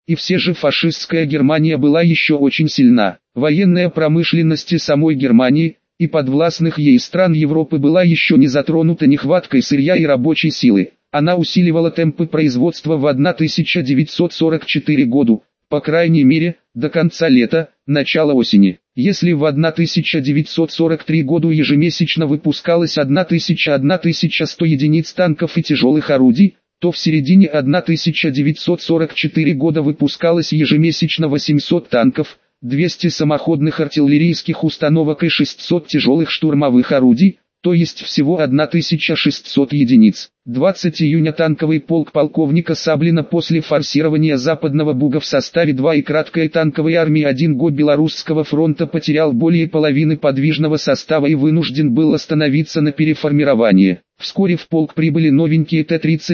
И все же фашистская Германия была еще очень сильна. Военная промышленность самой Германии и подвластных ей стран Европы была еще не затронута нехваткой сырья и рабочей силы. Она усиливала темпы производства в 1944 году, по крайней мере, до конца лета, начала осени. Если в 1943 году ежемесячно выпускалось 1100 единиц танков и тяжелых орудий, то в середине 1944 года выпускалось ежемесячно 800 танков, 200 самоходных артиллерийских установок и 600 тяжелых штурмовых орудий, то есть всего 1600 единиц. 20 июня танковый полк полковника Саблина после форсирования Западного Буга в составе 2 и краткой танковой армии 1 ГО Белорусского фронта потерял более половины подвижного состава и вынужден был остановиться на переформировании. Вскоре в полк прибыли новенькие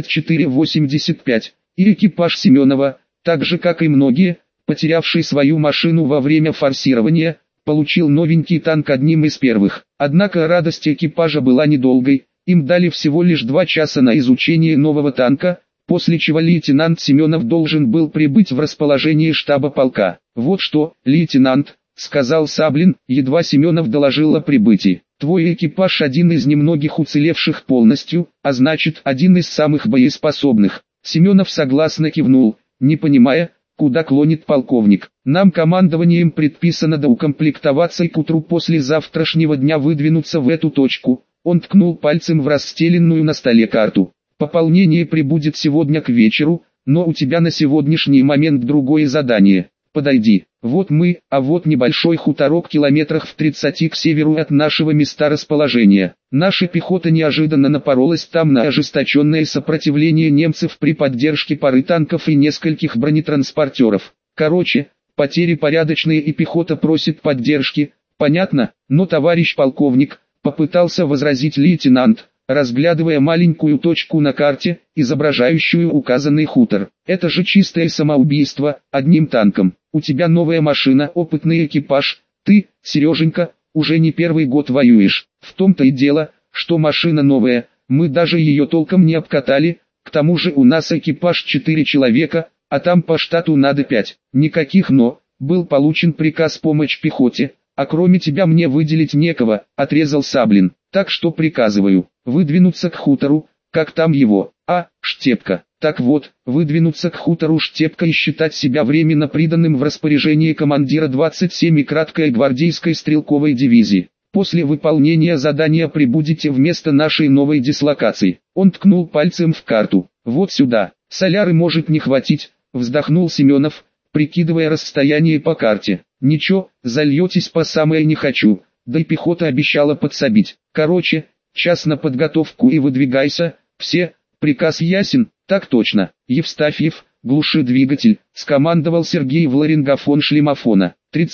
Т-34-85 и экипаж Семенова, так же как и многие, потерявший свою машину во время форсирования, получил новенький танк одним из первых. Однако радость экипажа была недолгой, им дали всего лишь 2 часа на изучение нового танка, после чего лейтенант Семенов должен был прибыть в расположение штаба полка. «Вот что, лейтенант», — сказал Саблин, едва Семенов доложил о прибытии. «Твой экипаж один из немногих уцелевших полностью, а значит один из самых боеспособных». Семенов согласно кивнул, не понимая, куда клонит полковник. «Нам командованием предписано доукомплектоваться и к утру после завтрашнего дня выдвинуться в эту точку». Он ткнул пальцем в расстеленную на столе карту. «Пополнение прибудет сегодня к вечеру, но у тебя на сегодняшний момент другое задание. Подойди. Вот мы, а вот небольшой хуторок километрах в 30 к северу от нашего места расположения. Наша пехота неожиданно напоролась там на ожесточенное сопротивление немцев при поддержке пары танков и нескольких бронетранспортеров. Короче, потери порядочные и пехота просит поддержки. Понятно? Но, товарищ полковник», — попытался возразить лейтенант, разглядывая маленькую точку на карте, изображающую указанный хутор. «Это же чистое самоубийство, одним танком. У тебя новая машина, опытный экипаж. Ты, Сереженька, уже не первый год воюешь. В том-то и дело, что машина новая, мы даже ее толком не обкатали, к тому же у нас экипаж 4 человека, а там по штату надо 5. Никаких «но», был получен приказ помочь пехоте, а кроме тебя мне выделить некого», — отрезал Саблин. «Так что приказываю, выдвинуться к хутору, как там его, Штепка. Так вот, выдвинуться к хутору Штепка и считать себя временно приданным в распоряжение командира 27-й краткой гвардейской стрелковой дивизии. После выполнения задания прибудете в место нашей новой дислокации». Он ткнул пальцем в карту. «Вот сюда. Соляры может не хватить», — вздохнул Семенов, прикидывая расстояние по карте. «Ничего, зальетесь по самое не хочу, да и пехота обещала подсобить. Короче, час на подготовку и выдвигайся, все, приказ ясен?» «Так точно, Евстафьев, глуши двигатель», — скомандовал Сергей в ларингофон шлемофона.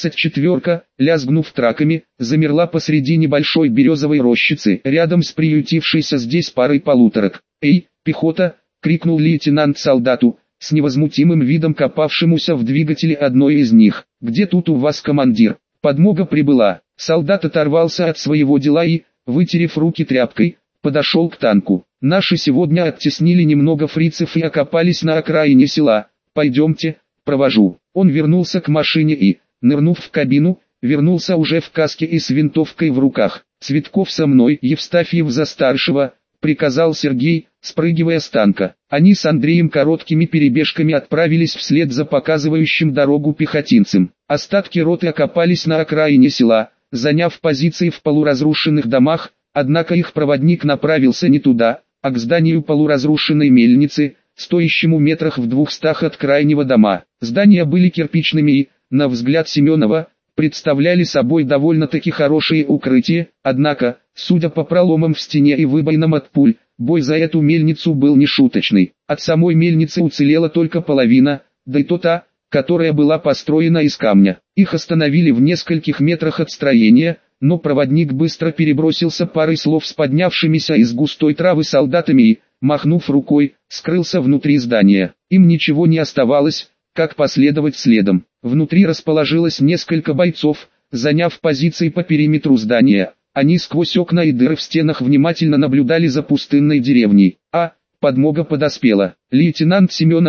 34-ка, лязгнув траками, замерла посреди небольшой березовой рощицы, рядом с приютившейся здесь парой полуторок. «Эй, пехота!» — крикнул лейтенант солдату, с невозмутимым видом копавшемуся в двигателе одной из них. «Где тут у вас командир?» «Подмога прибыла». Солдат оторвался от своего дела и, вытерев руки тряпкой, подошел к танку. «Наши сегодня оттеснили немного фрицев и окопались на окраине села. Пойдемте, провожу». Он вернулся к машине и, нырнув в кабину, вернулся уже в каске и с винтовкой в руках. «Цветков со мной, Евстафьев за старшего», — приказал Сергей, спрыгивая с танка. Они с Андреем короткими перебежками отправились вслед за показывающим дорогу пехотинцем. Остатки роты окопались на окраине села, заняв позиции в полуразрушенных домах, однако их проводник направился не туда, а к зданию полуразрушенной мельницы, стоящему метрах в 200 от крайнего дома. Здания были кирпичными и, на взгляд Семенова, представляли собой довольно-таки хорошие укрытия, однако, судя по проломам в стене и выбоинам от пуль, бой за эту мельницу был нешуточный. От самой мельницы уцелела только половина, да и то та, которая была построена из камня. Их остановили в нескольких метрах от строения, но проводник быстро перебросился парой слов с поднявшимися из густой травы солдатами и, махнув рукой, скрылся внутри здания. Им ничего не оставалось, как последовать следом. Внутри расположилось несколько бойцов, заняв позиции по периметру здания. Они сквозь окна и дыры в стенах внимательно наблюдали за пустынной деревней. Подмога подоспела. Лейтенант Семенов,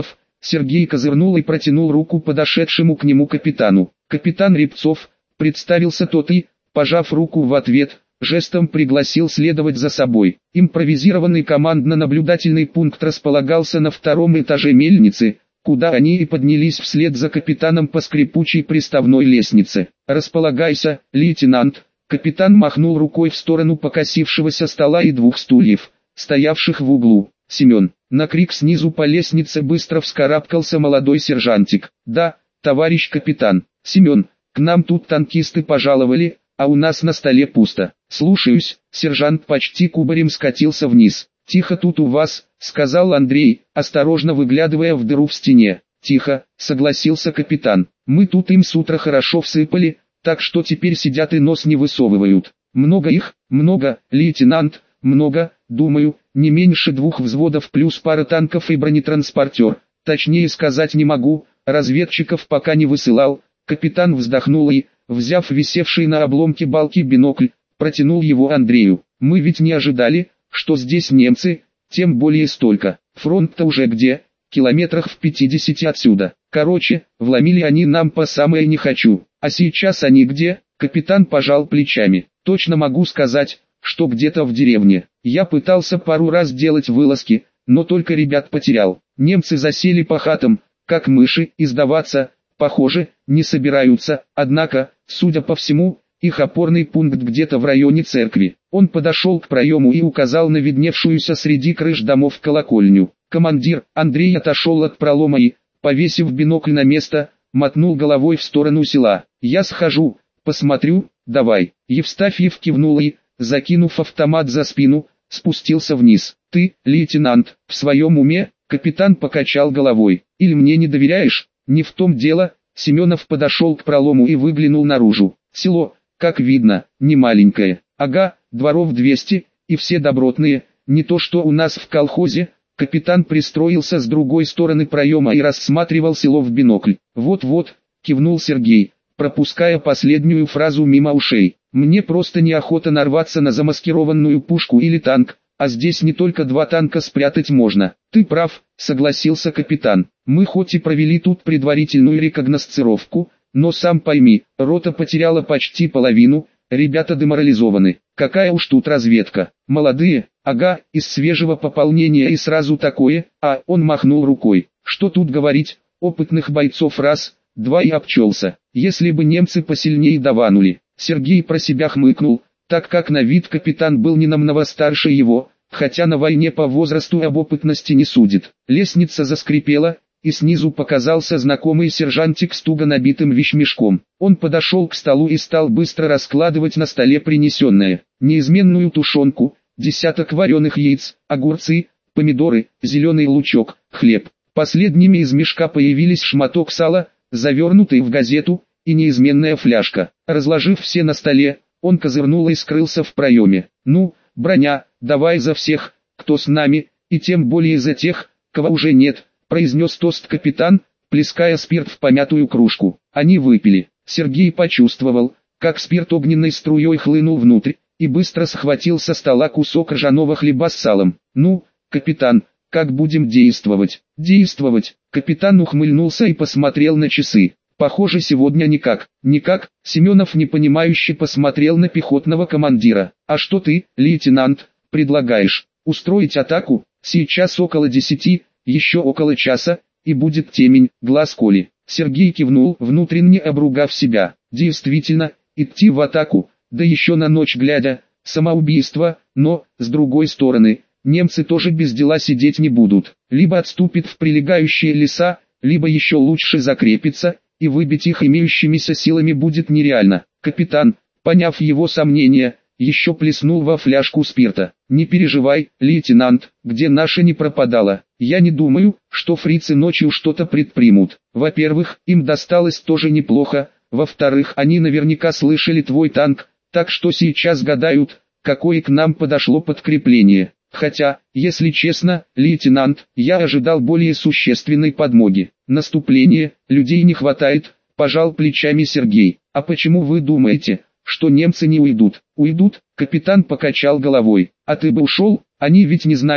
Сергей козырнул и протянул руку подошедшему к нему капитану. «Капитан Рябцов», представился тот и, пожав руку в ответ, жестом пригласил следовать за собой. Импровизированный командно-наблюдательный пункт располагался на втором этаже мельницы, куда они и поднялись вслед за капитаном по скрипучей приставной лестнице. «Располагайся, лейтенант», капитан махнул рукой в сторону покосившегося стола и двух стульев, стоявших в углу. «Семен». На крик снизу по лестнице быстро вскарабкался молодой сержантик. «Да, товарищ капитан». «Семен, к нам тут танкисты пожаловали, а у нас на столе пусто». «Слушаюсь». Сержант почти кубарем скатился вниз. «Тихо тут у вас», — сказал Андрей, осторожно выглядывая в дыру в стене. «Тихо», — согласился капитан. «Мы тут им с утра хорошо всыпали, так что теперь сидят и нос не высовывают». «Много их?» «Много, лейтенант, много, думаю, не меньше 2 взводов плюс пара танков и бронетранспортер. Точнее сказать не могу, разведчиков пока не высылал». Капитан вздохнул и, взяв висевший на обломке балки бинокль, протянул его Андрею. «Мы ведь не ожидали, что здесь немцы, тем более столько. Фронт-то уже где? Километрах в 50 отсюда. Короче, вломили они нам по самое не хочу. А сейчас они где?» Капитан пожал плечами. «Точно могу сказать, что где-то в деревне. Я пытался пару раз делать вылазки, но только ребят потерял. Немцы засели по хатам, как мыши, и сдаваться, похоже, не собираются. Однако, судя по всему, их опорный пункт где-то в районе церкви». Он подошел к проему и указал на видневшуюся среди крыш домов колокольню. Командир Андрей отошел от пролома и, повесив бинокль на место, мотнул головой в сторону села. «Я схожу, посмотрю, давай». Евстафьев кивнул и, закинув автомат за спину, спустился вниз. «Ты, лейтенант, в своем уме?» Капитан покачал головой. «Или мне не доверяешь?» «Не в том дело». Семенов подошел к пролому и выглянул наружу. Село, как видно, не маленькое. «Ага, дворов 200, и все добротные, не то что у нас в колхозе». Капитан пристроился с другой стороны проема и рассматривал село в бинокль. «Вот-вот», кивнул Сергей, пропуская последнюю фразу мимо ушей. «Мне просто неохота нарваться на замаскированную пушку или танк, а здесь не только 2 танка спрятать можно». «Ты прав», согласился капитан. «Мы хоть и провели тут предварительную рекогносцировку, но сам пойми, рота потеряла почти половину, ребята деморализованы. Какая уж тут разведка. Молодые, ага, из свежего пополнения и сразу такое». А он махнул рукой. «Что тут говорить, опытных бойцов раз, 2 и обчелся. Если бы немцы посильнее даванули». Сергей про себя хмыкнул, так как на вид капитан был не намного старше его, хотя на войне по возрасту об опытности не судит. Лестница заскрипела, и снизу показался знакомый сержантик с туго набитым вещмешком. Он подошел к столу и стал быстро раскладывать на столе принесенное. Неизменную тушенку, десяток вареных яиц, огурцы, помидоры, зеленый лучок, хлеб. Последними из мешка появились шматок сала, завернутый в газету, и неизменная фляжка. Разложив все на столе, он козырнул и скрылся в проеме. «Ну, броня, давай за всех, кто с нами, и тем более за тех, кого уже нет», произнес тост капитан, плеская спирт в помятую кружку. Они выпили. Сергей почувствовал, как спирт огненной струей хлынул внутрь, и быстро схватил со стола кусок ржаного хлеба с салом. «Ну, капитан, как будем действовать?» «Действовать?» Капитан ухмыльнулся и посмотрел на часы. «Похоже, сегодня никак». «Никак?» Семенов непонимающе посмотрел на пехотного командира. «А что ты, лейтенант, предлагаешь? Устроить атаку? Сейчас около 10, еще около часа, и будет темень, глаз коли». Сергей кивнул, внутренне обругав себя. Действительно, идти в атаку, да еще на ночь глядя, самоубийство, но, с другой стороны, немцы тоже без дела сидеть не будут. Либо отступит в прилегающие леса, либо еще лучше закрепится, и выбить их имеющимися силами будет нереально. Капитан, поняв его сомнения, еще плеснул во фляжку спирта. «Не переживай, лейтенант, где наша не пропадала. Я не думаю, что фрицы ночью что-то предпримут. Во-первых, им досталось тоже неплохо, во-вторых, они наверняка слышали твой танк, так что сейчас гадают, какое к нам подошло подкрепление. Хотя, если честно, лейтенант, я ожидал более существенной подмоги. Наступление, людей не хватает», пожал плечами Сергей. «А почему вы думаете, что немцы не уйдут?» «Уйдут», капитан покачал головой. «А ты бы ушел? Они ведь не знают,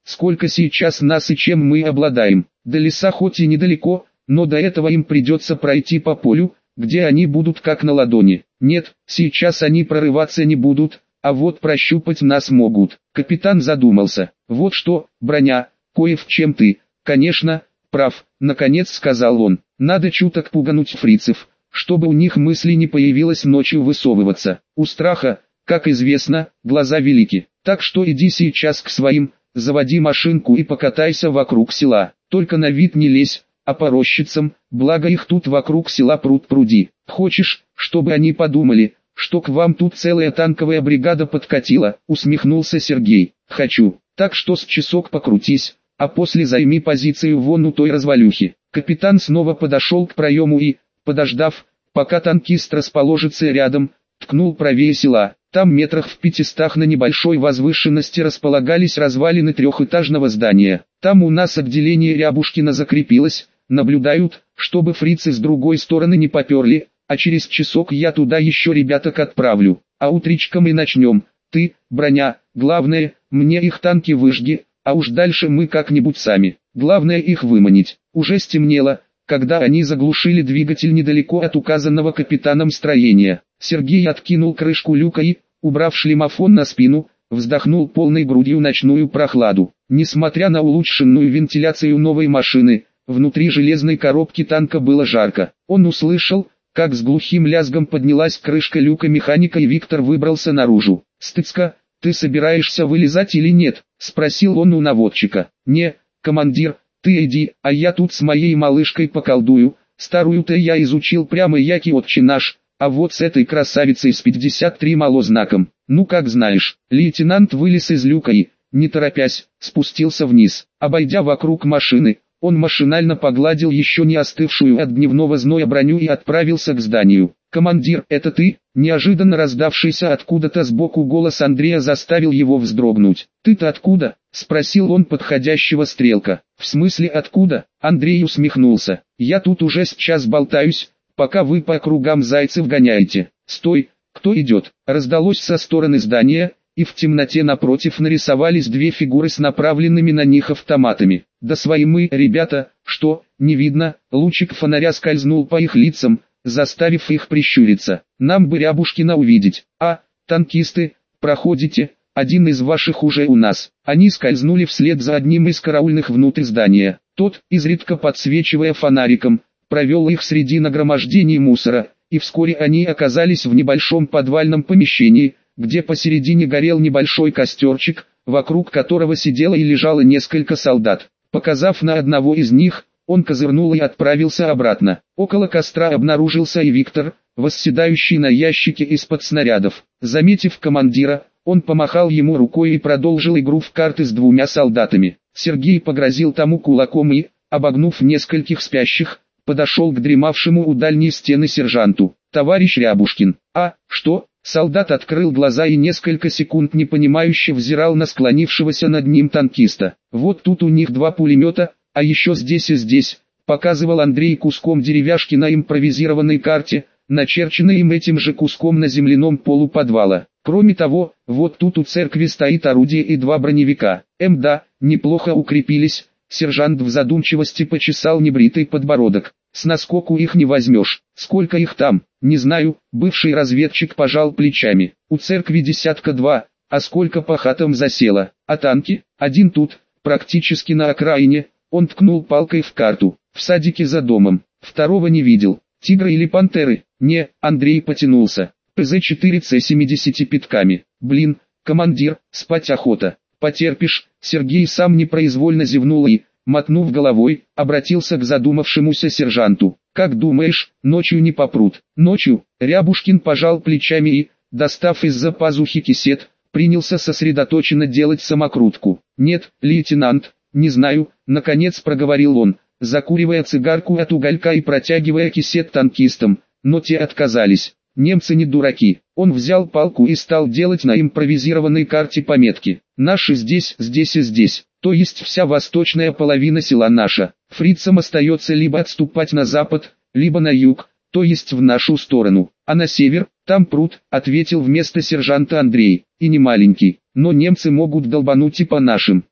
сколько сейчас нас и чем мы обладаем. До леса хоть и недалеко, но до этого им придется пройти по полю, где они будут как на ладони. Нет, сейчас они прорываться не будут, а вот прощупать нас могут. Капитан задумался. Вот что, броня, кое в чем ты, конечно, прав, наконец сказал он. Надо чуток пугануть фрицев, чтобы у них мысли не появилось ночью высовываться. У страха, как известно, глаза велики. Так что иди сейчас к своим, заводи машинку и покатайся вокруг села. Только на вид не лезь, а по рощицам, благо их тут вокруг села пруд-пруди. Хочешь, чтобы они подумали, что к вам тут целая танковая бригада подкатила, усмехнулся Сергей. Хочу, так что с часок покрутись, а после займи позицию вон у той развалюхи. Капитан снова подошел к проему и, подождав, пока танкист расположится рядом, ткнул правее села. Там метрах в 500 на небольшой возвышенности располагались развалины трехэтажного здания. Там у нас отделение Рябушкина закрепилось, наблюдают, чтобы фрицы с другой стороны не поперли, а через часок я туда еще ребяток отправлю. А утречком и начнем. Ты, броня, главное, мне их танки выжги, а уж дальше мы как-нибудь сами. Главное их выманить. Уже стемнело, когда они заглушили двигатель недалеко от указанного капитаном строения. Сергей откинул крышку люка и, убрав шлемофон на спину, вздохнул полной грудью ночную прохладу. Несмотря на улучшенную вентиляцию новой машины, внутри железной коробки танка было жарко. Он услышал, как с глухим лязгом поднялась крышка люка механика и Виктор выбрался наружу. «Стыцка, ты собираешься вылезать или нет?» – спросил он у наводчика. «Не, командир, ты иди, а я тут с моей малышкой поколдую, старую-то я изучил прямо яки отче наш, а вот с этой красавицей с 53 малознаком, ну как знаешь». Лейтенант вылез из люка и, не торопясь, спустился вниз. Обойдя вокруг машины, он машинально погладил еще не остывшую от дневного зноя броню и отправился к зданию. «Командир, это ты?» Неожиданно раздавшийся откуда-то сбоку голос Андрея заставил его вздрогнуть. «Ты-то откуда?» — спросил он подходящего стрелка. «В смысле откуда?» — Андрей усмехнулся. «Я тут уже сейчас болтаюсь, пока вы по кругам зайцев гоняете». «Стой, кто идет?» Раздалось со стороны здания, и в темноте напротив нарисовались две фигуры с направленными на них автоматами. «Да свои мы, ребята, что, не видно?» Лучик фонаря скользнул по их лицам, заставив их прищуриться. «Нам бы Рябушкина увидеть. А, танкисты, проходите, один из ваших уже у нас». Они скользнули вслед за одним из караульных внутрь здания. Тот, изредка подсвечивая фонариком, провел их среди нагромождений мусора, и вскоре они оказались в небольшом подвальном помещении, где посередине горел небольшой костерчик, вокруг которого сидело и лежало несколько солдат. Показав на одного из них, он козырнул и отправился обратно. Около костра обнаружился и Виктор, восседающий на ящике из-под снарядов. Заметив командира, он помахал ему рукой и продолжил игру в карты с двумя солдатами. Сергей погрозил тому кулаком и, обогнув нескольких спящих, подошел к дремавшему у дальней стены сержанту. «Товарищ Рябушкин». «А, что?» Солдат открыл глаза и несколько секунд непонимающе взирал на склонившегося над ним танкиста. «Вот тут у них два пулемета, а еще здесь и здесь», показывал Андрей куском деревяшки на импровизированной карте, начерченной им этим же куском на земляном полу подвала. «Кроме того, вот тут у церкви стоит орудие и два броневика. Да, неплохо укрепились». Сержант в задумчивости почесал небритый подбородок. «С наскоку их не возьмешь. Сколько их там?» «Не знаю», бывший разведчик пожал плечами. «У церкви десятка два, а сколько по хатам засело? А танки?» «Один тут, практически на окраине». Он ткнул палкой в карту. «В садике за домом. Второго не видел. Тигры или пантеры?» «Не», Андрей потянулся. «ПЗ-4 с 75-ками. Блин, командир, спать охота». «Потерпишь». Сергей сам непроизвольно зевнул и, мотнув головой, обратился к задумавшемуся сержанту. «Как думаешь, ночью не попрут?» «Ночью?» Рябушкин пожал плечами и, достав из-за пазухи кисет, принялся сосредоточенно делать самокрутку. «Нет, лейтенант, не знаю», наконец проговорил он, закуривая цигарку от уголька и протягивая кисет танкистам, но те отказались. Немцы не дураки. Он взял палку и стал делать на импровизированной карте пометки. «Наши здесь, здесь и здесь». То есть вся восточная половина села наша. Фрицам остается либо отступать на запад, либо на юг, то есть в нашу сторону. А на север, там пруд, ответил вместо сержанта Андрей, и не маленький. Но немцы могут долбануть и по нашим.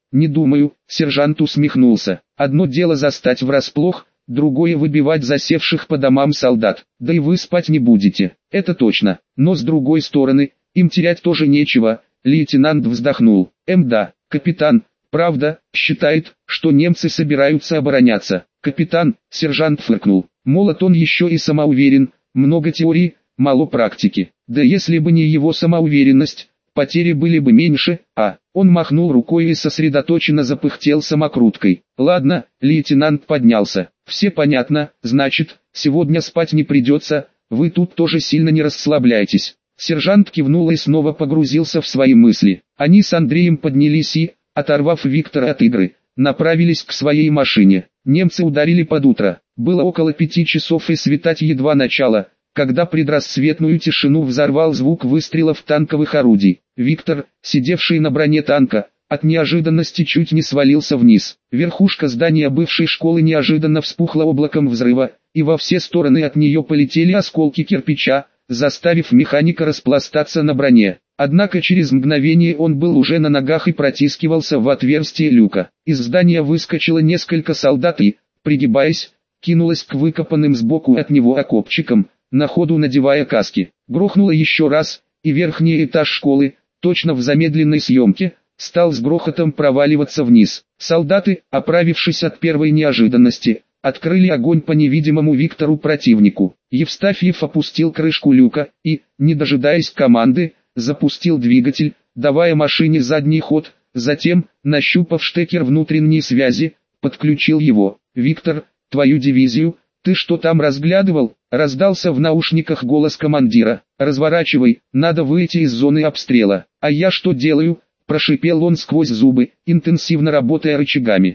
Не думаю, сержант усмехнулся. Одно дело застать врасплох, другое выбивать засевших по домам солдат. Да и вы спать не будете, это точно. Но с другой стороны, им терять тоже нечего. Лейтенант вздохнул. Да, капитан, правда, считает, что немцы собираются обороняться. Капитан, сержант фыркнул. Молод он еще и самоуверен, много теории, мало практики. Да если бы не его самоуверенность, потери были бы меньше, он махнул рукой и сосредоточенно запыхтел самокруткой. Ладно, лейтенант поднялся. Все понятно, значит, сегодня спать не придется, вы тут тоже сильно не расслабляйтесь. Сержант кивнул и снова погрузился в свои мысли. Они с Андреем поднялись и, оторвав Виктора от игры, направились к своей машине. Немцы ударили под утро. Было около 5 часов и светать едва начало, когда предрассветную тишину взорвал звук выстрелов танковых орудий. Виктор, сидевший на броне танка, от неожиданности чуть не свалился вниз. Верхушка здания бывшей школы неожиданно вспухла облаком взрыва, и во все стороны от нее полетели осколки кирпича, заставив механика распластаться на броне. Однако через мгновение он был уже на ногах и протискивался в отверстие люка. Из здания выскочило несколько солдат и, пригибаясь, кинулось к выкопанным сбоку от него окопчикам, на ходу надевая каски. Грохнуло еще раз, и верхний этаж школы, точно в замедленной съемке, стал с грохотом проваливаться вниз. Солдаты, оправившись от первой неожиданности, открыли огонь по невидимому Виктору противнику. Евстафьев опустил крышку люка и, не дожидаясь команды, запустил двигатель, давая машине задний ход, затем, нащупав штекер внутренней связи, подключил его. «Виктор, твою дивизию, ты что там разглядывал?» — раздался в наушниках голос командира. «Разворачивай, надо выйти из зоны обстрела». «А я что делаю?» — прошипел он сквозь зубы, интенсивно работая рычагами.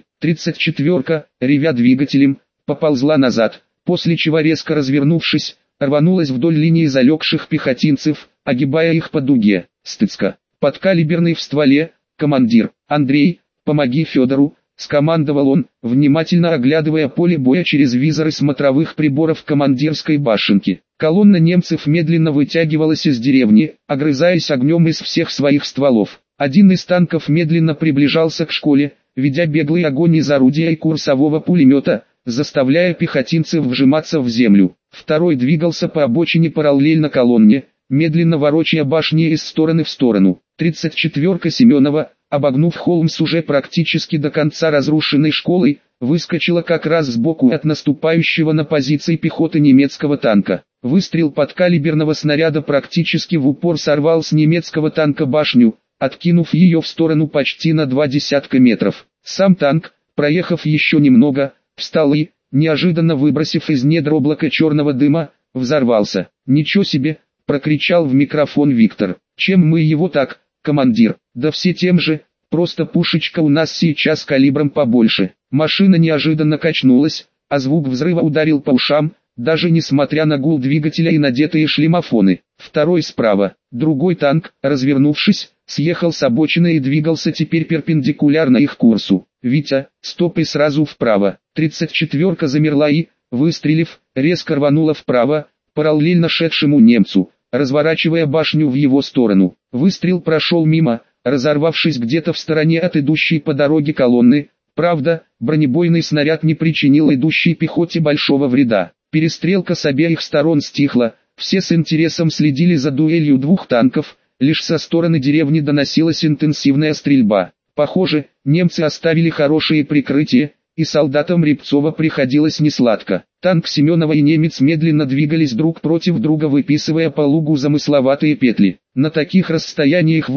34-ка, ревя двигателем, поползла назад, после чего резко развернувшись, рванулась вдоль линии залегших пехотинцев, огибая их по дуге. «Стыцка, подкалиберный в стволе, командир, Андрей, помоги Федору», — скомандовал он, внимательно оглядывая поле боя через визоры смотровых приборов командирской башенки. Колонна немцев медленно вытягивалась из деревни, огрызаясь огнем из всех своих стволов. Один из танков медленно приближался к школе, ведя беглый огонь из орудия и курсового пулемета, заставляя пехотинцев вжиматься в землю. Второй двигался по обочине параллельно колонне, медленно ворочая башни из стороны в сторону. 34-ка Семенова, обогнув холм с уже практически до конца разрушенной школой, выскочила как раз сбоку от наступающего на позиции пехоты немецкого танка. Выстрел подкалиберного снаряда практически в упор сорвал с немецкого танка башню, откинув ее в сторону почти на 20 метров. Сам танк, проехав еще немного, встал и, неожиданно выбросив из недр облака черного дыма, взорвался. «Ничего себе!» — прокричал в микрофон Виктор. «Чем мы его так, командир?» «Да все тем же, просто пушечка у нас сейчас калибром побольше». Машина неожиданно качнулась, а звук взрыва ударил по ушам, даже несмотря на гул двигателя и надетые шлемофоны. Второй справа, другой танк, развернувшись, съехал с обочины и двигался теперь перпендикулярно их курсу. «Витя, стоп!» и сразу вправо. 34-ка замерла и, выстрелив, резко рванула вправо, параллельно шедшему немцу, разворачивая башню в его сторону. Выстрел прошел мимо, разорвавшись где-то в стороне от идущей по дороге колонны. Правда, бронебойный снаряд не причинил идущей пехоте большого вреда. Перестрелка с обеих сторон стихла, все с интересом следили за дуэлью двух танков, лишь со стороны деревни доносилась интенсивная стрельба. Похоже, немцы оставили хорошее прикрытие, и солдатам Рябцова приходилось несладко. Танк Семенова и немец медленно двигались друг против друга, выписывая по лугу замысловатые петли. На таких расстояниях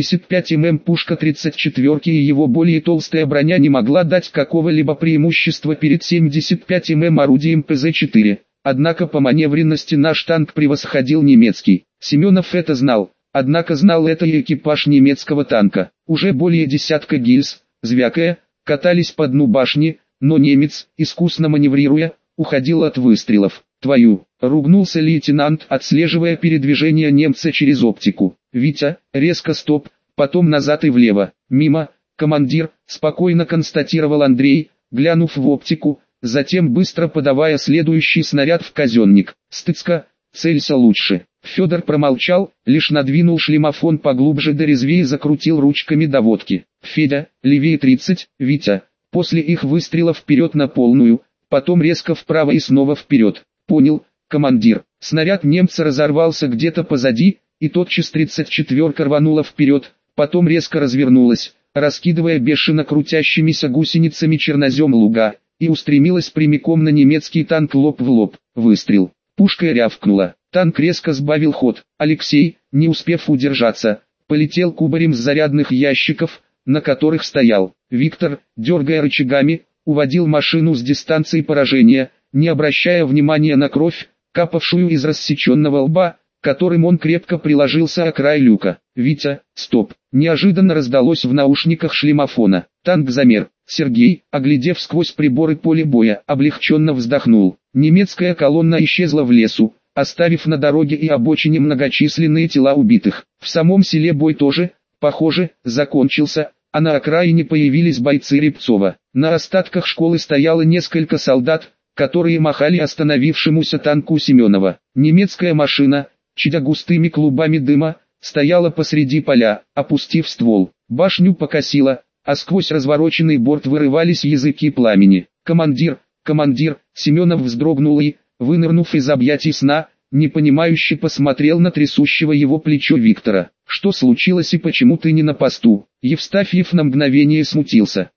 85 мм пушка 34-ки и его более толстая броня не могла дать какого-либо преимущества перед 75 мм орудием ПЗ-4. Однако по маневренности наш танк превосходил немецкий. Семенов это знал, однако знал это и экипаж немецкого танка. Уже более десятка гильз, звякая, катались по дну башни, но немец, искусно маневрируя, уходил от выстрелов. «Твою!» — ругнулся лейтенант, отслеживая передвижение немца через оптику. «Витя, резко стоп, потом назад и влево, мимо, командир», — спокойно констатировал Андрей, глянув в оптику, затем быстро подавая следующий снаряд в казенник. «Стыцка, целься лучше». Федор промолчал, лишь надвинул шлемофон поглубже да резвее закрутил ручками доводки. «Федя, левее 30, Витя». После их выстрела вперед на полную, потом резко вправо и снова вперед. «Понял, командир». Снаряд немца разорвался где-то позади, и тотчас 34-ка рванула вперед, потом резко развернулась, раскидывая бешено крутящимися гусеницами чернозем луга, и устремилась прямиком на немецкий танк лоб в лоб. Выстрел. Пушка рявкнула. Танк резко сбавил ход. Алексей, не успев удержаться, полетел кубарем с зарядных ящиков, на которых стоял. Виктор, дергая рычагами, уводил машину с дистанции поражения, не обращая внимания на кровь, капавшую из рассеченного лба, которым он крепко приложился о край люка. «Витя, стоп!» Неожиданно раздалось в наушниках шлемофона. Танк замер. Сергей, оглядев сквозь приборы поле боя, облегченно вздохнул. Немецкая колонна исчезла в лесу, оставив на дороге и обочине многочисленные тела убитых. В самом селе бой тоже, похоже, закончился, а на окраине появились бойцы Рябцова. На остатках школы стояло несколько солдат, которые махали остановившемуся танку Семенова. Немецкая машина, чадя густыми клубами дыма, стояла посреди поля, опустив ствол. Башню покосило, а сквозь развороченный борт вырывались языки пламени. «Командир, командир!» Семенов вздрогнул и, вынырнув из объятий сна, непонимающе посмотрел на трясущего его плечо Виктора. «Что случилось и почему ты не на посту?» Евстафьев на мгновение смутился.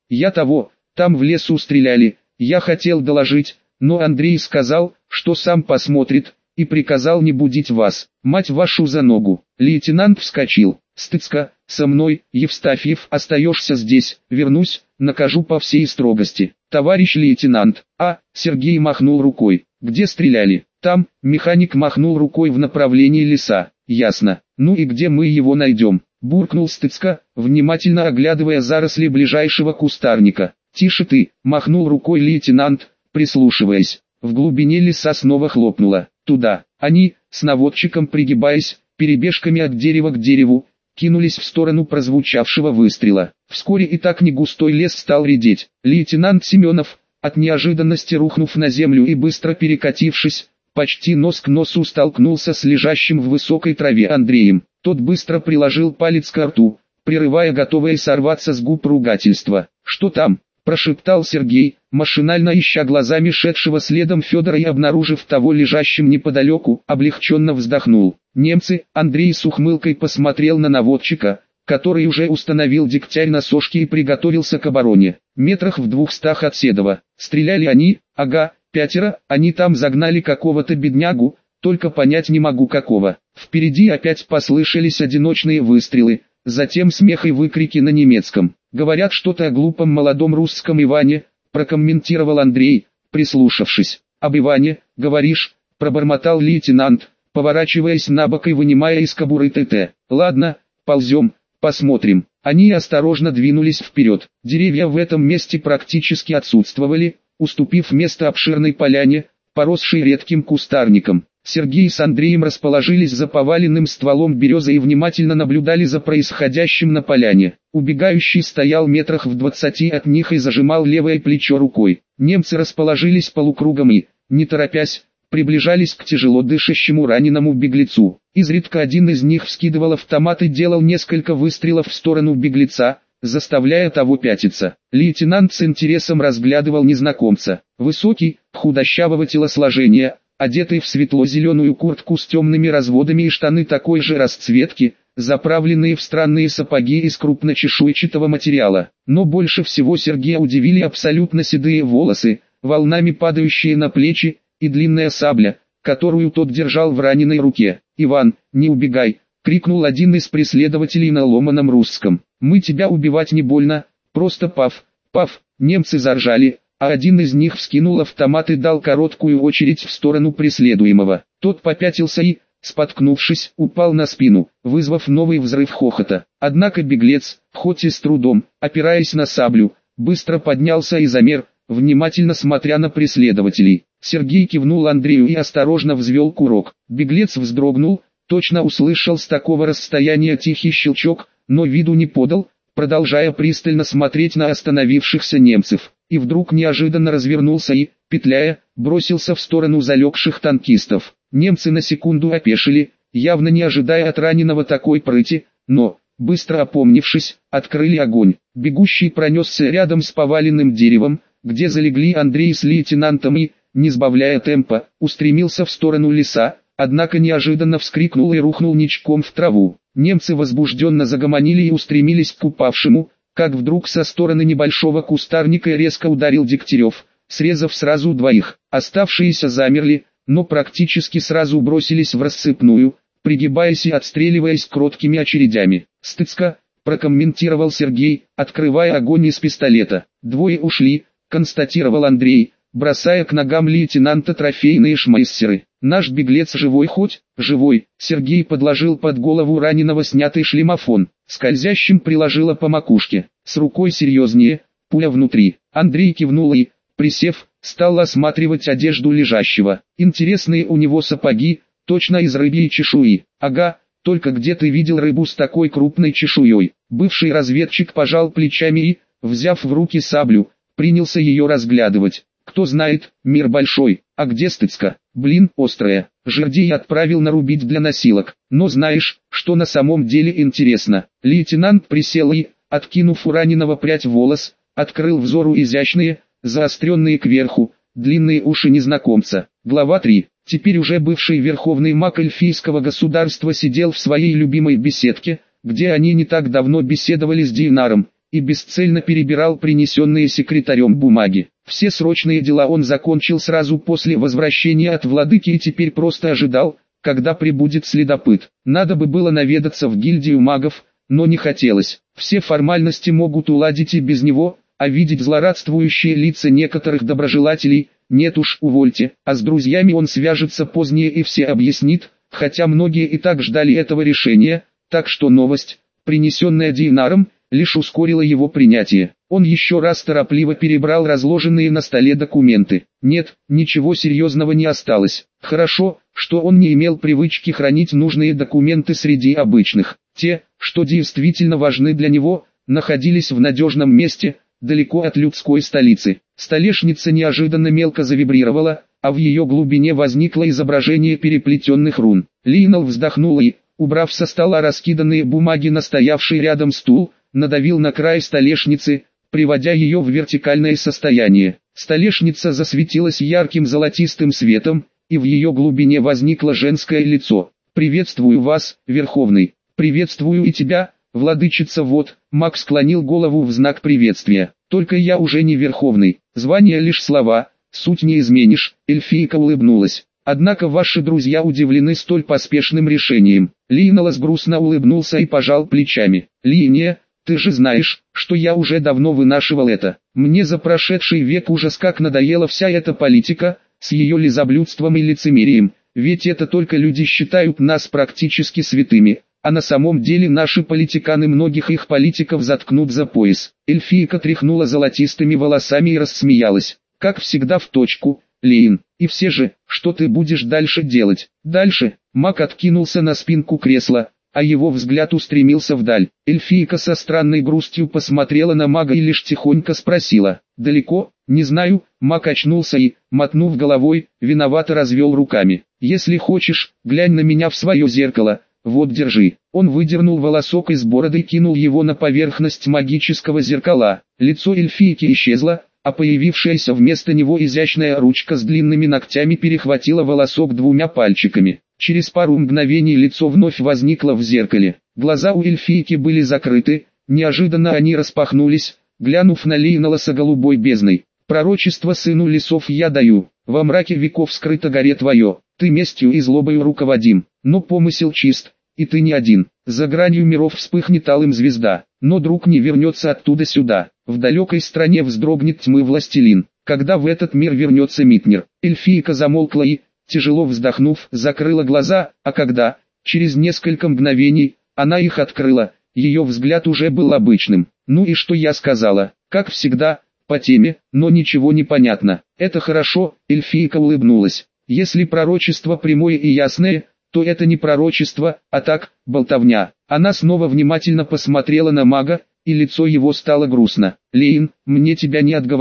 Там в лесу стреляли, я хотел доложить, но Андрей сказал, что сам посмотрит, и приказал не будить вас. Мать вашу за ногу!» Лейтенант вскочил. «Стыцко, со мной, Евстафьев, остаешься здесь, вернусь, накажу по всей строгости». «Товарищ лейтенант!» Сергей махнул рукой. «Где стреляли?» «Там», механик махнул рукой в направлении леса. «Ясно. Ну и где мы его найдем?» Буркнул Стыцко, внимательно оглядывая заросли ближайшего кустарника. «Тише ты», махнул рукой лейтенант, прислушиваясь. В глубине леса снова хлопнуло. Туда. Они, с наводчиком пригибаясь, перебежками от дерева к дереву, кинулись в сторону прозвучавшего выстрела. Вскоре и так негустой лес стал редеть. Лейтенант Семенов, от неожиданности рухнув на землю и быстро перекатившись, почти нос к носу столкнулся с лежащим в высокой траве Андреем. Тот быстро приложил палец к рту, прерывая готовое сорваться с губ ругательство. «Что там?» – прошептал Сергей, машинально ища глазами шедшего следом Федора и обнаружив того лежащим неподалеку, облегченно вздохнул. «Немцы!» – Андрей с ухмылкой посмотрел на наводчика, который уже установил дегтярь на сошке и приготовился к обороне. Метрах в 200 от Седова. Стреляли они, ага, 5, они там загнали какого-то беднягу, только понять не могу какого. Впереди опять послышались одиночные выстрелы, затем смех и выкрики на немецком. «Говорят что-то о глупом молодом русском Иване», прокомментировал Андрей, прислушавшись. «Об Иване, говоришь?» – пробормотал лейтенант, поворачиваясь на бок и вынимая из кобуры ТТ. «Ладно, ползем, посмотрим». Они осторожно двинулись вперед. Деревья в этом месте практически отсутствовали, уступив место обширной поляне, поросшей редким кустарником. Сергей с Андреем расположились за поваленным стволом березы и внимательно наблюдали за происходящим на поляне. Убегающий стоял метрах в 20 от них и зажимал левое плечо рукой. Немцы расположились полукругом и, не торопясь, приближались к тяжело дышащему раненому беглецу. Изредка один из них вскидывал автомат и делал несколько выстрелов в сторону беглеца, заставляя того пятиться. Лейтенант с интересом разглядывал незнакомца. Высокий, худощавого телосложения, одетый в светло-зеленую куртку с темными разводами и штаны такой же расцветки, заправленные в странные сапоги из крупночешуйчатого материала. Но больше всего Сергея удивили абсолютно седые волосы, волнами падающие на плечи, и длинная сабля, которую тот держал в раненой руке. «Иван, не убегай!» — крикнул один из преследователей на ломаном русском. «Мы тебя убивать не больно, просто паф, паф!» Немцы заржали, а один из них вскинул автомат и дал короткую очередь в сторону преследуемого. Тот попятился и, споткнувшись, упал на спину, вызвав новый взрыв хохота. Однако беглец, хоть и с трудом, опираясь на саблю, быстро поднялся и замер, внимательно смотря на преследователей. Сергей кивнул Андрею и осторожно взвел курок. Беглец вздрогнул, точно услышал с такого расстояния тихий щелчок, но виду не подал, продолжая пристально смотреть на остановившихся немцев. и вдруг неожиданно развернулся и, петляя, бросился в сторону залегших танкистов. Немцы на секунду опешили, явно не ожидая от раненого такой прыти, но, быстро опомнившись, открыли огонь. Бегущий пронесся рядом с поваленным деревом, где залегли Андрей с лейтенантом и, не сбавляя темпа, устремился в сторону леса, однако неожиданно вскрикнул и рухнул ничком в траву. Немцы возбужденно загомонили и устремились к упавшему, как вдруг со стороны небольшого кустарника резко ударил Дегтярев, срезав сразу двоих. Оставшиеся замерли, но практически сразу бросились в рассыпную, пригибаясь и отстреливаясь короткими очередями. «Стыцко», — прокомментировал Сергей, открывая огонь из пистолета. «Двое ушли», — констатировал Андрей, бросая к ногам лейтенанта трофейные шмайссеры. «Наш беглец живой хоть?» «Живой». Сергей подложил под голову раненого снятый шлемофон, скользящим приложило по макушке. С рукой серьезнее, пуля внутри. Андрей кивнул и, присев, стал осматривать одежду лежащего. Интересные у него сапоги, точно из рыбьей чешуи. «Ага, только где ты видел рыбу с такой крупной чешуей?» Бывший разведчик пожал плечами и, взяв в руки саблю, принялся ее разглядывать. «Кто знает, мир большой, а где Стыцко? Блин, острая». Жердей отправил нарубить для носилок. «Но знаешь, что на самом деле интересно?» Лейтенант присел и, откинув у раненого прядь волос, открыл взору изящные, заостренные кверху, длинные уши незнакомца. Глава 3. Теперь уже бывший верховный маг эльфийского государства сидел в своей любимой беседке, где они не так давно беседовали с Дейнаром, и бесцельно перебирал принесенные секретарем бумаги. Все срочные дела он закончил сразу после возвращения от владыки и теперь просто ожидал, когда прибудет следопыт. Надо бы было наведаться в гильдию магов, но не хотелось. Все формальности могут уладить и без него, а видеть злорадствующие лица некоторых доброжелателей, нет уж, увольте. А с друзьями он свяжется позднее и все объяснит, хотя многие и так ждали этого решения, так что новость, принесенная Дейнаром, лишь ускорила его принятие. Он еще раз торопливо перебрал разложенные на столе документы. Нет, ничего серьезного не осталось. Хорошо, что он не имел привычки хранить нужные документы среди обычных. Те, что действительно важны для него, находились в надежном месте, далеко от людской столицы. Столешница неожиданно мелко завибрировала, а в ее глубине возникло изображение переплетенных рун. Линал вздохнул и, убрав со стола раскиданные бумаги на стоявший рядом стул, надавил на край столешницы, приводя ее в вертикальное состояние. Столешница засветилась ярким золотистым светом, и в ее глубине возникло женское лицо. «Приветствую вас, Верховный. Приветствую и тебя, владычица». Вот, маг склонил голову в знак приветствия. «Только я уже не Верховный. Звание лишь слова, суть не изменишь». Эльфийка улыбнулась. «Однако ваши друзья удивлены столь поспешным решением». Линолас грустно улыбнулся и пожал плечами. «Линия, ты же знаешь, что я уже давно вынашивал это. Мне за прошедший век ужас как надоела вся эта политика, с ее лизоблюдством и лицемерием, ведь это только люди считают нас практически святыми, а на самом деле наши политиканы многих их политиков заткнут за пояс». Эльфийка тряхнула золотистыми волосами и рассмеялась. «Как всегда в точку, Лейн. И все же, что ты будешь дальше делать?» «Дальше?» Маг откинулся на спинку кресла, а его взгляд устремился вдаль. Эльфийка со странной грустью посмотрела на мага и лишь тихонько спросила: «Далеко?» «Не знаю». Маг очнулся и, мотнув головой, виновато развел руками. «Если хочешь, глянь на меня в свое зеркало, вот держи». Он выдернул волосок из бороды и кинул его на поверхность магического зеркала. Лицо эльфийки исчезло, а появившаяся вместо него изящная ручка с длинными ногтями перехватила волосок двумя пальчиками. Через пару мгновений лицо вновь возникло в зеркале. Глаза у эльфийки были закрыты, неожиданно они распахнулись, глянув на Лейноласа голубой бездной. «Пророчество сыну лесов я даю, во мраке веков скрыто горе твое, ты местью и злобою руководим, но помысел чист, и ты не один. За гранью миров вспыхнет алым звезда, но друг не вернется оттуда сюда. В далекой стране вздрогнет тьмы властелин, когда в этот мир вернется Митнер». Эльфийка замолкла и, тяжело вздохнув, закрыла глаза, а когда, через несколько мгновений, она их открыла, ее взгляд уже был обычным. «Ну и что я сказала?» «Как всегда, по теме, но ничего не понятно». «Это хорошо», эльфийка улыбнулась. «Если пророчество прямое и ясное, то это не пророчество, а так, болтовня». Она снова внимательно посмотрела на мага, и лицо его стало грустно. «Лейн, мне тебя не отговорить?»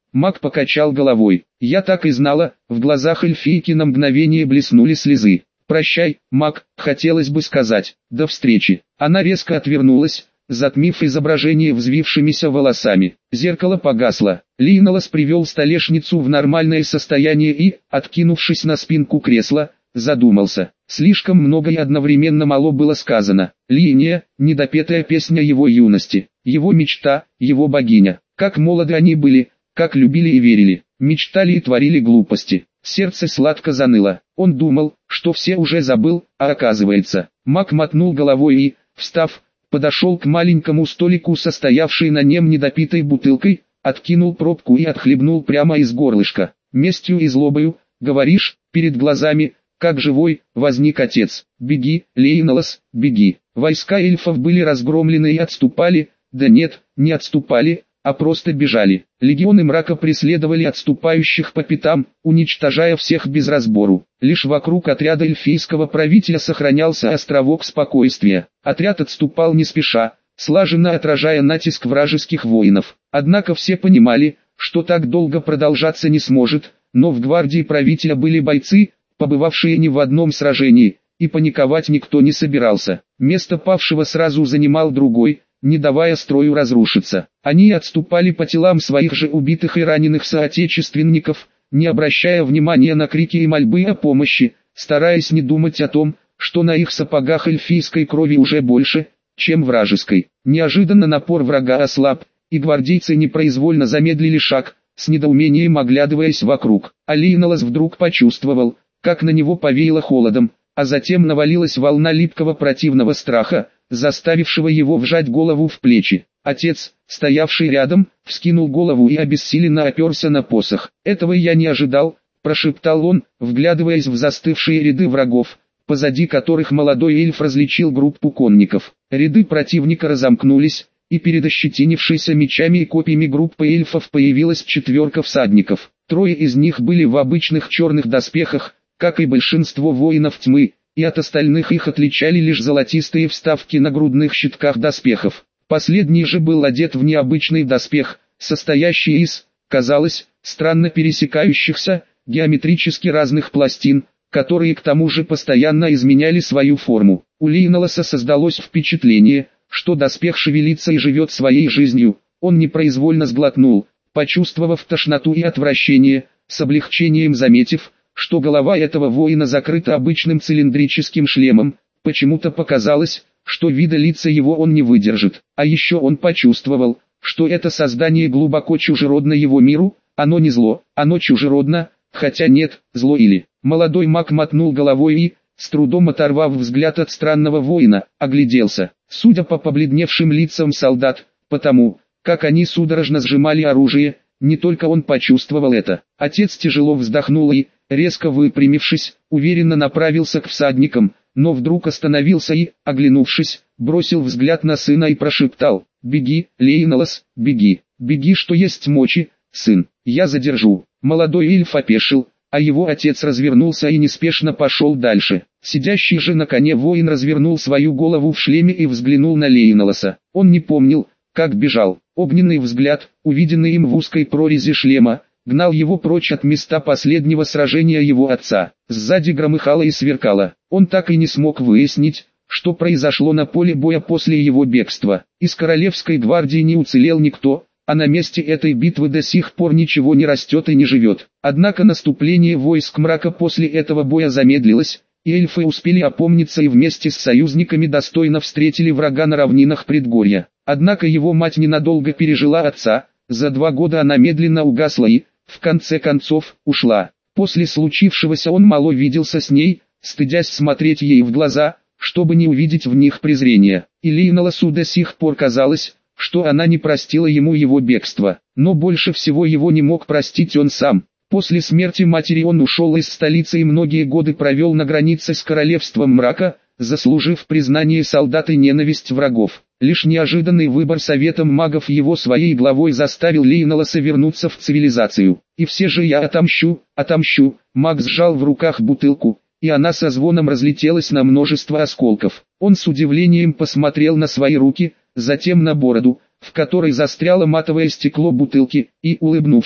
Маг покачал головой. «Я так и знала», в глазах эльфийки на мгновение блеснули слезы. «Прощай, маг», хотелось бы сказать, «до встречи». Она резко отвернулась, затмив изображение взвившимися волосами. Зеркало погасло. Лейнолас привел столешницу в нормальное состояние и, откинувшись на спинку кресла, задумался. Слишком много и одновременно мало было сказано. Линия, недопетая песня его юности, его мечта, его богиня. Как молоды они были, как любили и верили, мечтали и творили глупости. Сердце сладко заныло. Он думал, что все уже забыл, а оказывается. Маг мотнул головой и, встав, подошел к маленькому столику со стоявшей на нем недопитой бутылкой, откинул пробку и отхлебнул прямо из горлышка. «Местью и злобою, говоришь?» Перед глазами, как живой, возник отец. «Беги, Лейнолас, беги». Войска эльфов были разгромлены и отступали, да нет, не отступали, а просто бежали. Легионы мрака преследовали отступающих по пятам, уничтожая всех без разбору. Лишь вокруг отряда эльфийского правителя сохранялся островок спокойствия. Отряд отступал не спеша, слаженно отражая натиск вражеских воинов. Однако все понимали, что так долго продолжаться не сможет, но в гвардии правителя были бойцы, побывавшие не в одном сражении, и паниковать никто не собирался. Место павшего сразу занимал другой, не давая строю разрушиться. Они отступали по телам своих же убитых и раненых соотечественников, не обращая внимания на крики и мольбы о помощи, стараясь не думать о том, что на их сапогах эльфийской крови уже больше, чем вражеской. Неожиданно напор врага ослаб, и гвардейцы непроизвольно замедлили шаг, с недоумением оглядываясь вокруг. А Лейнолас вдруг почувствовал, как на него повеяло холодом, а затем навалилась волна липкого противного страха, заставившего его вжать голову в плечи. Отец, стоявший рядом, вскинул голову и обессиленно оперся на посох. «Этого я не ожидал», – прошептал он, вглядываясь в застывшие ряды врагов, позади которых молодой эльф различил группу конников. Ряды противника разомкнулись, и перед ощетинившейся мечами и копьями группы эльфов появилась четверка всадников. Трое из них были в обычных черных доспехах, как и большинство воинов тьмы, и от остальных их отличали лишь золотистые вставки на грудных щитках доспехов. Последний же был одет в необычный доспех, состоящий из, казалось, странно пересекающихся, геометрически разных пластин, которые к тому же постоянно изменяли свою форму. У Лейноласа создалось впечатление, что доспех шевелится и живет своей жизнью. Он непроизвольно сглотнул, почувствовав тошноту и отвращение, с облегчением заметив, что голова этого воина закрыта обычным цилиндрическим шлемом. Почему-то показалось, что вида лица его он не выдержит. А еще он почувствовал, что это создание глубоко чужеродно его миру. Оно не зло, оно чужеродно, хотя нет, зло или... Молодой маг мотнул головой и, с трудом оторвав взгляд от странного воина, огляделся. Судя по побледневшим лицам солдат, потому, как они судорожно сжимали оружие, не только он почувствовал это. Отец тяжело вздохнул и, резко выпрямившись, уверенно направился к всадникам, но вдруг остановился и, оглянувшись, бросил взгляд на сына и прошептал: «Беги, Лейнолас, беги, беги, что есть мочи, сын, я задержу». Молодой эльф опешил, а его отец развернулся и неспешно пошел дальше. Сидящий же на коне воин развернул свою голову в шлеме и взглянул на Лейноласа. Он не помнил, как бежал. Огненный взгляд, увиденный им в узкой прорези шлема, гнал его прочь от места последнего сражения его отца. Сзади громыхало и сверкало. Он так и не смог выяснить, что произошло на поле боя после его бегства. Из королевской гвардии не уцелел никто, а на месте этой битвы до сих пор ничего не растет и не живет. Однако наступление войск мрака после этого боя замедлилось, и эльфы успели опомниться и вместе с союзниками достойно встретили врага на равнинах предгорья. Однако его мать ненадолго пережила отца, за 2 года она медленно угасла и, в конце концов, ушла. После случившегося он мало виделся с ней, стыдясь смотреть ей в глаза, чтобы не увидеть в них презрения. И Лейноласу до сих пор казалось, что она не простила ему его бегство. Но больше всего его не мог простить он сам. После смерти матери он ушел из столицы и многие годы провел на границе с королевством мрака, заслужив признание солдат и ненависть врагов. Лишь неожиданный выбор советом магов его своей главой заставил Лейноласа вернуться в цивилизацию. И все же я отомщу, отомщу. Маг сжал в руках бутылку, и она со звоном разлетелась на множество осколков. Он с удивлением посмотрел на свои руки, затем на бороду, в которой застряло матовое стекло бутылки, и, улыбнувшись,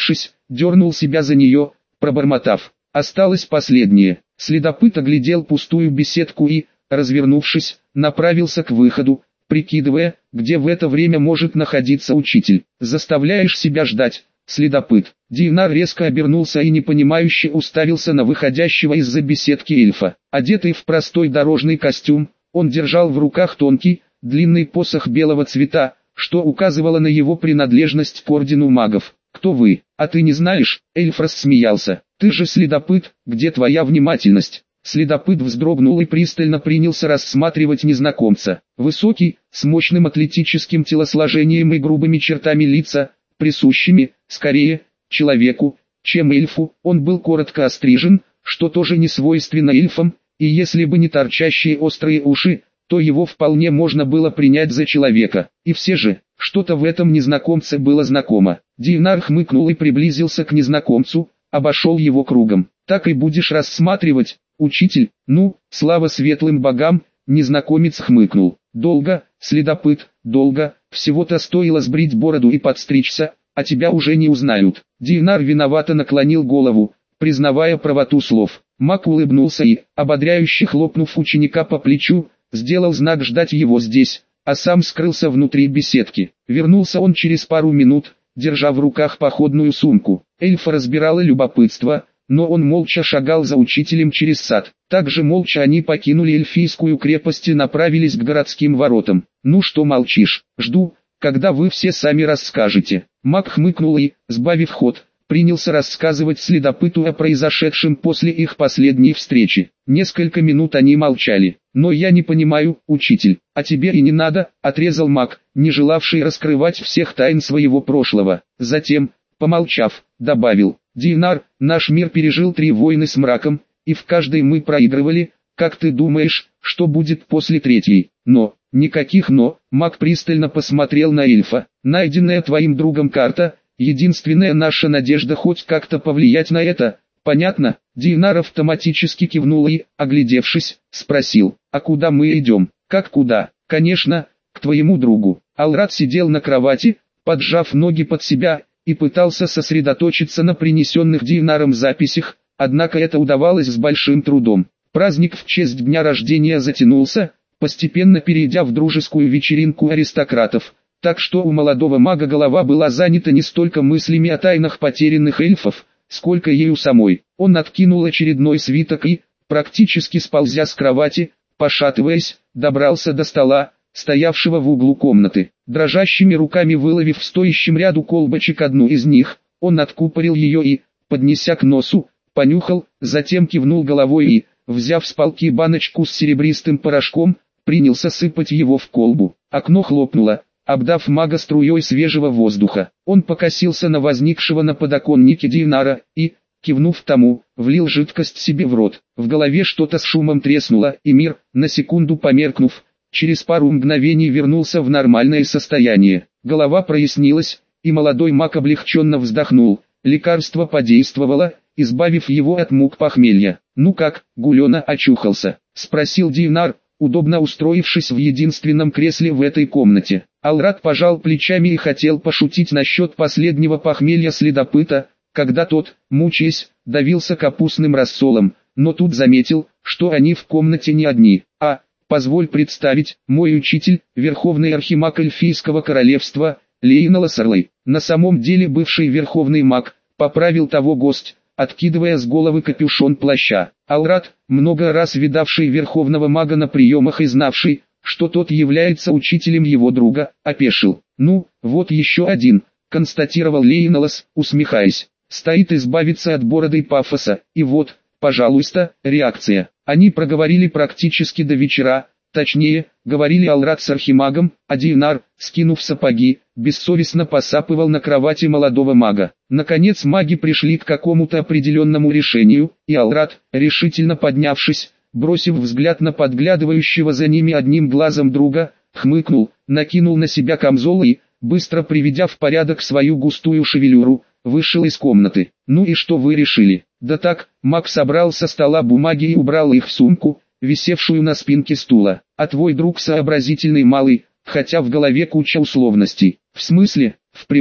дернул себя за нее, пробормотав: «Осталось последнее». Следопыт оглядел пустую беседку и, развернувшись, направился к выходу, прикидывая, где в это время может находиться учитель. «Заставляешь себя ждать, следопыт». Динар резко обернулся и непонимающе уставился на выходящего из-за беседки эльфа. Одетый в простой дорожный костюм, он держал в руках тонкий, длинный посох белого цвета, что указывало на его принадлежность к ордену магов. «Кто вы? А ты не знаешь?» Эльф рассмеялся. «Ты же следопыт, где твоя внимательность?» Следопыт вздрогнул и пристально принялся рассматривать незнакомца. Высокий, с мощным атлетическим телосложением и грубыми чертами лица, присущими, скорее, человеку, чем эльфу. Он был коротко острижен, что тоже не свойственно эльфам, и если бы не торчащие острые уши, то его вполне можно было принять за человека. И все же, что-то в этом незнакомце было знакомо. Динар хмыкнул и приблизился к незнакомцу, обошел его кругом. «Так и будешь рассматривать, учитель?» «Ну, слава светлым богам!» Незнакомец хмыкнул. «Долго, следопыт, долго, всего-то стоило сбрить бороду и подстричься, а тебя уже не узнают». Динар виновато наклонил голову, признавая правоту слов. Маг улыбнулся и, ободряюще хлопнув ученика по плечу, сделал знак ждать его здесь, а сам скрылся внутри беседки. Вернулся он через пару минут, держа в руках походную сумку. Эльфа разбирало любопытство, но он молча шагал за учителем через сад. Также молча они покинули эльфийскую крепость и направились к городским воротам. «Ну что молчишь? Жду, когда вы все сами расскажете». Маг хмыкнул и, сбавив ход, принялся рассказывать следопыту о произошедшем после их последней встречи. Несколько минут они молчали. «Но я не понимаю, учитель, а тебе и не надо», — отрезал маг, не желавший раскрывать всех тайн своего прошлого. Затем, помолчав, добавил: «Динар, наш мир пережил 3 войны с мраком, и в каждой мы проигрывали. Как ты думаешь, что будет после 3-й?» «Но, никаких «но», — маг пристально посмотрел на эльфа. «Найденная твоим другом карта — единственная наша надежда хоть как-то повлиять на это, понятно?» Динар автоматически кивнул и, оглядевшись, спросил: «А куда мы идем?» «Как куда?» «Конечно, к твоему другу». Алрат сидел на кровати, поджав ноги под себя, и пытался сосредоточиться на принесенных Динаром записях, однако это удавалось с большим трудом. Праздник в честь дня рождения затянулся, постепенно перейдя в дружескую вечеринку аристократов, так что у молодого мага голова была занята не столько мыслями о тайнах потерянных эльфов, сколько ею самой. Он откинул очередной свиток и, практически сползя с кровати, пошатываясь, добрался до стола, стоявшего в углу комнаты. Дрожащими руками выловив в стоящем ряду колбочек одну из них, он откупорил ее и, поднеся к носу, понюхал, затем кивнул головой и, взяв с полки баночку с серебристым порошком, принялся сыпать его в колбу. Окно хлопнуло, обдав мага струей свежего воздуха. Он покосился на возникшего на подоконнике Динара и, кивнув тому, влил жидкость себе в рот. В голове что-то с шумом треснуло, и мир, на секунду померкнув, через пару мгновений вернулся в нормальное состояние. Голова прояснилась, и молодой маг облегченно вздохнул. Лекарство подействовало, избавив его от мук похмелья. «Ну как, Гулёна очухался?» — спросил Динар, удобно устроившись в единственном кресле в этой комнате. Алрат пожал плечами и хотел пошутить насчет последнего похмелья следопыта, когда тот, мучаясь, давился капустным рассолом, но тут заметил, что они в комнате не одни. «А, позволь представить, мой учитель, верховный архимаг эльфийского королевства, Лейнала Сарлей». На самом деле бывший верховный маг, поправил того гость, откидывая с головы капюшон плаща. Алрат, много раз видавший верховного мага на приемах и знавший, что тот является учителем его друга, опешил. «Ну, вот еще один», — констатировал Лейналас, усмехаясь. «Стоит избавиться от бороды и пафоса, и вот, пожалуйста, реакция». Они проговорили практически до вечера, точнее, говорили Алрат с архимагом, а Динар, скинув сапоги, бессовестно посапывал на кровати молодого мага. Наконец маги пришли к какому-то определенному решению, и Алрат, решительно поднявшись, бросив взгляд на подглядывающего за ними одним глазом друга, хмыкнул, накинул на себя камзол и, быстро приведя в порядок свою густую шевелюру, вышел из комнаты. «Ну и что вы решили?» «Да так», маг собрал со стола бумаги и убрал их в сумку, висевшую на спинке стула. «А твой друг сообразительный малый, хотя в голове куча условностей». «В смысле?» «В прямом.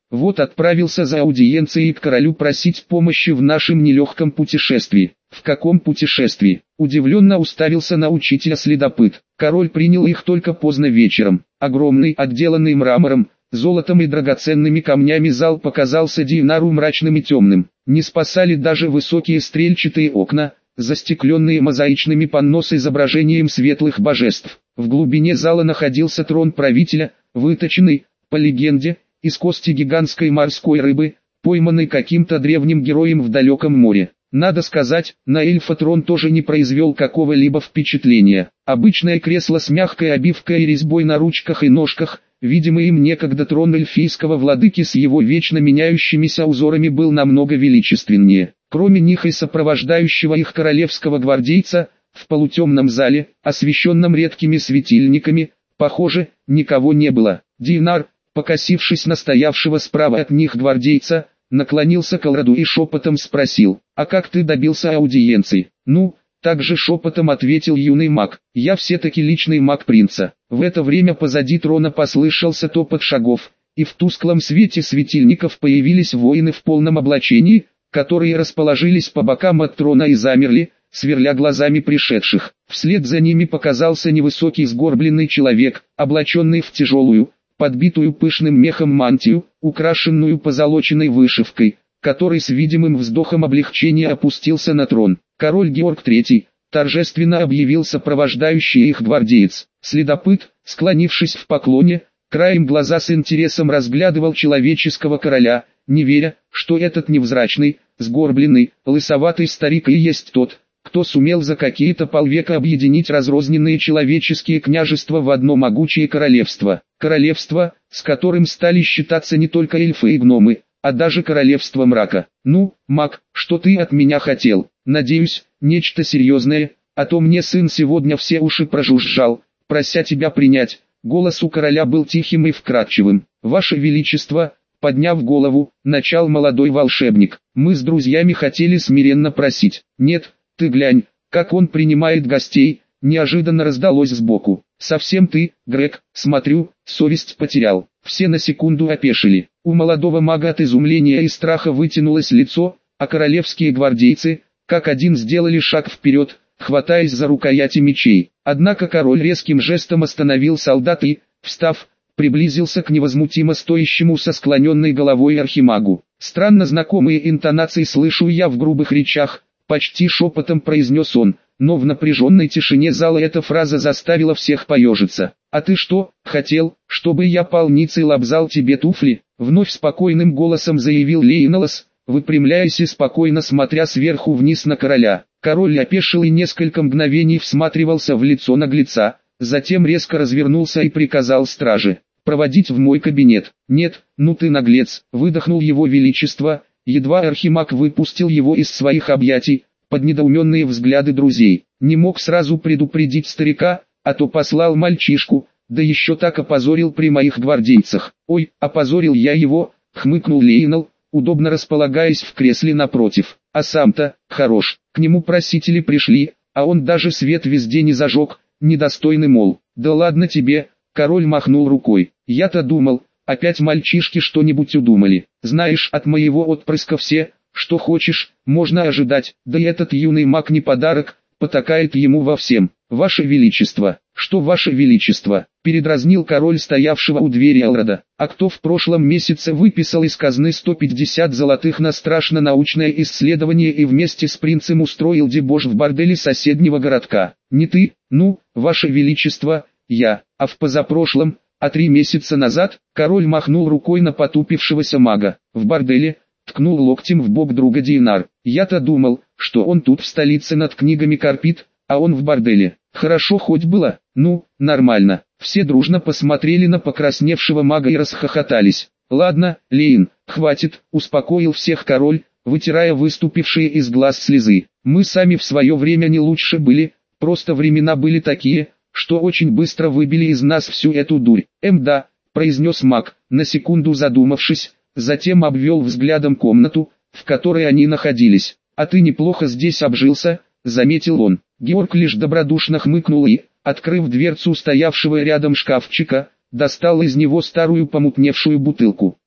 Вот отправился за аудиенцией к королю просить помощи в нашем нелегком путешествии. В каком путешествии? Удивленно уставился на учителя следопыт. Король принял их только поздно вечером. Огромный, отделанный мрамором, золотом и драгоценными камнями зал показался Дейнару мрачным и темным. Не спасали даже высокие стрельчатые окна, застекленные мозаичными панно с изображением светлых божеств. В глубине зала находился трон правителя, выточенный, по легенде, из кости гигантской морской рыбы, пойманной каким-то древним героем в далеком море. Надо сказать, на эльфа трон тоже не произвел какого-либо впечатления. Обычное кресло с мягкой обивкой и резьбой на ручках и ножках, видимый им некогда трон эльфийского владыки с его вечно меняющимися узорами, был намного величественнее. Кроме них и сопровождающего их королевского гвардейца, в полутемном зале, освещенном редкими светильниками, похоже, никого не было. Дейнар, покосившись на стоявшего справа от них гвардейца, наклонился к Элроду и шепотом спросил: «А как ты добился аудиенции?» «Ну», также шепотом ответил юный маг, «я все-таки личный маг принца». В это время позади трона послышался топот шагов, и в тусклом свете светильников появились воины в полном облачении, которые расположились по бокам от трона и замерли, сверля глазами пришедших. Вслед за ними показался невысокий сгорбленный человек, облаченный в тяжелую, подбитую пышным мехом мантию, украшенную позолоченной вышивкой, который с видимым вздохом облегчения опустился на трон. Король Георг III, торжественно объявил сопровождающий их гвардеец. Следопыт, склонившись в поклоне, краем глаза с интересом разглядывал человеческого короля, не веря, что этот невзрачный, сгорбленный, лысоватый старик и есть тот, кто сумел за какие-то полвека объединить разрозненные человеческие княжества в одно могучее королевство. Королевство, с которым стали считаться не только эльфы и гномы, а даже королевство мрака. «Ну, маг, что ты от меня хотел? Надеюсь, нечто серьезное, а то мне сын сегодня все уши прожужжал, прося тебя принять». Голос у короля был тихим и вкрадчивым. «Ваше Величество», подняв голову, начал молодой волшебник, «мы с друзьями хотели смиренно просить». «Нет, ты глянь, как он принимает гостей», неожиданно раздалось сбоку. «Совсем ты, Грег, смотрю, совесть потерял». Все на секунду опешили. У молодого мага от изумления и страха вытянулось лицо, а королевские гвардейцы, как один, сделали шаг вперед, хватаясь за рукояти мечей. Однако король резким жестом остановил солдат и, встав, приблизился к невозмутимо стоящему со склоненной головой архимагу. «Странно знакомые интонации слышу я в грубых речах», почти шепотом произнес он, но в напряженной тишине зала эта фраза заставила всех поежиться. «А ты что, хотел, чтобы я полницей лобзал тебе туфли?» Вновь спокойным голосом заявил Лейнолос, выпрямляясь и спокойно смотря сверху вниз на короля. Король опешил и несколько мгновений всматривался в лицо наглеца, затем резко развернулся и приказал страже: «Проводить в мой кабинет». «Нет, ну ты наглец», выдохнул его величество, едва архимаг выпустил его из своих объятий, под недоуменные взгляды друзей. «Не мог сразу предупредить старика, а то послал мальчишку, да еще так опозорил при моих гвардейцах». «Ой, опозорил я его», хмыкнул Лейнал, удобно располагаясь в кресле напротив. «А сам-то, хорош». К нему просители пришли, а он даже свет везде не зажег, недостойный, мол. «Да ладно тебе», король махнул рукой. «Я-то думал, опять мальчишки что-нибудь удумали. Знаешь, от моего отпрыска все, что хочешь, можно ожидать, да и этот юный маг не подарок, потакает ему во всем». «Ваше Величество». «Что Ваше Величество?» передразнил король стоявшего у двери Элрода. «А кто в прошлом месяце выписал из казны 150 золотых на страшно научное исследование и вместе с принцем устроил дебош в борделе соседнего городка? Не ты? Ну, Ваше Величество, я. А в позапрошлом, а 3 месяца назад?» Король махнул рукой на потупившегося мага. «В борделе», ткнул локтем в бок друга Дейнар. «Я-то думал, что он тут в столице над книгами корпит, а он в борделе. Хорошо хоть было». «Ну, нормально». Все дружно посмотрели на покрасневшего мага и расхохотались. «Ладно, Лейн, хватит», успокоил всех король, вытирая выступившие из глаз слезы. «Мы сами в свое время не лучше были, просто времена были такие, что очень быстро выбили из нас всю эту дурь». «Да», произнес маг, на секунду задумавшись, затем обвел взглядом комнату, в которой они находились. «А ты неплохо здесь обжился», заметил он. Георг лишь добродушно хмыкнул и, открыв дверцу стоявшего рядом шкафчика, достал из него старую помутневшую бутылку.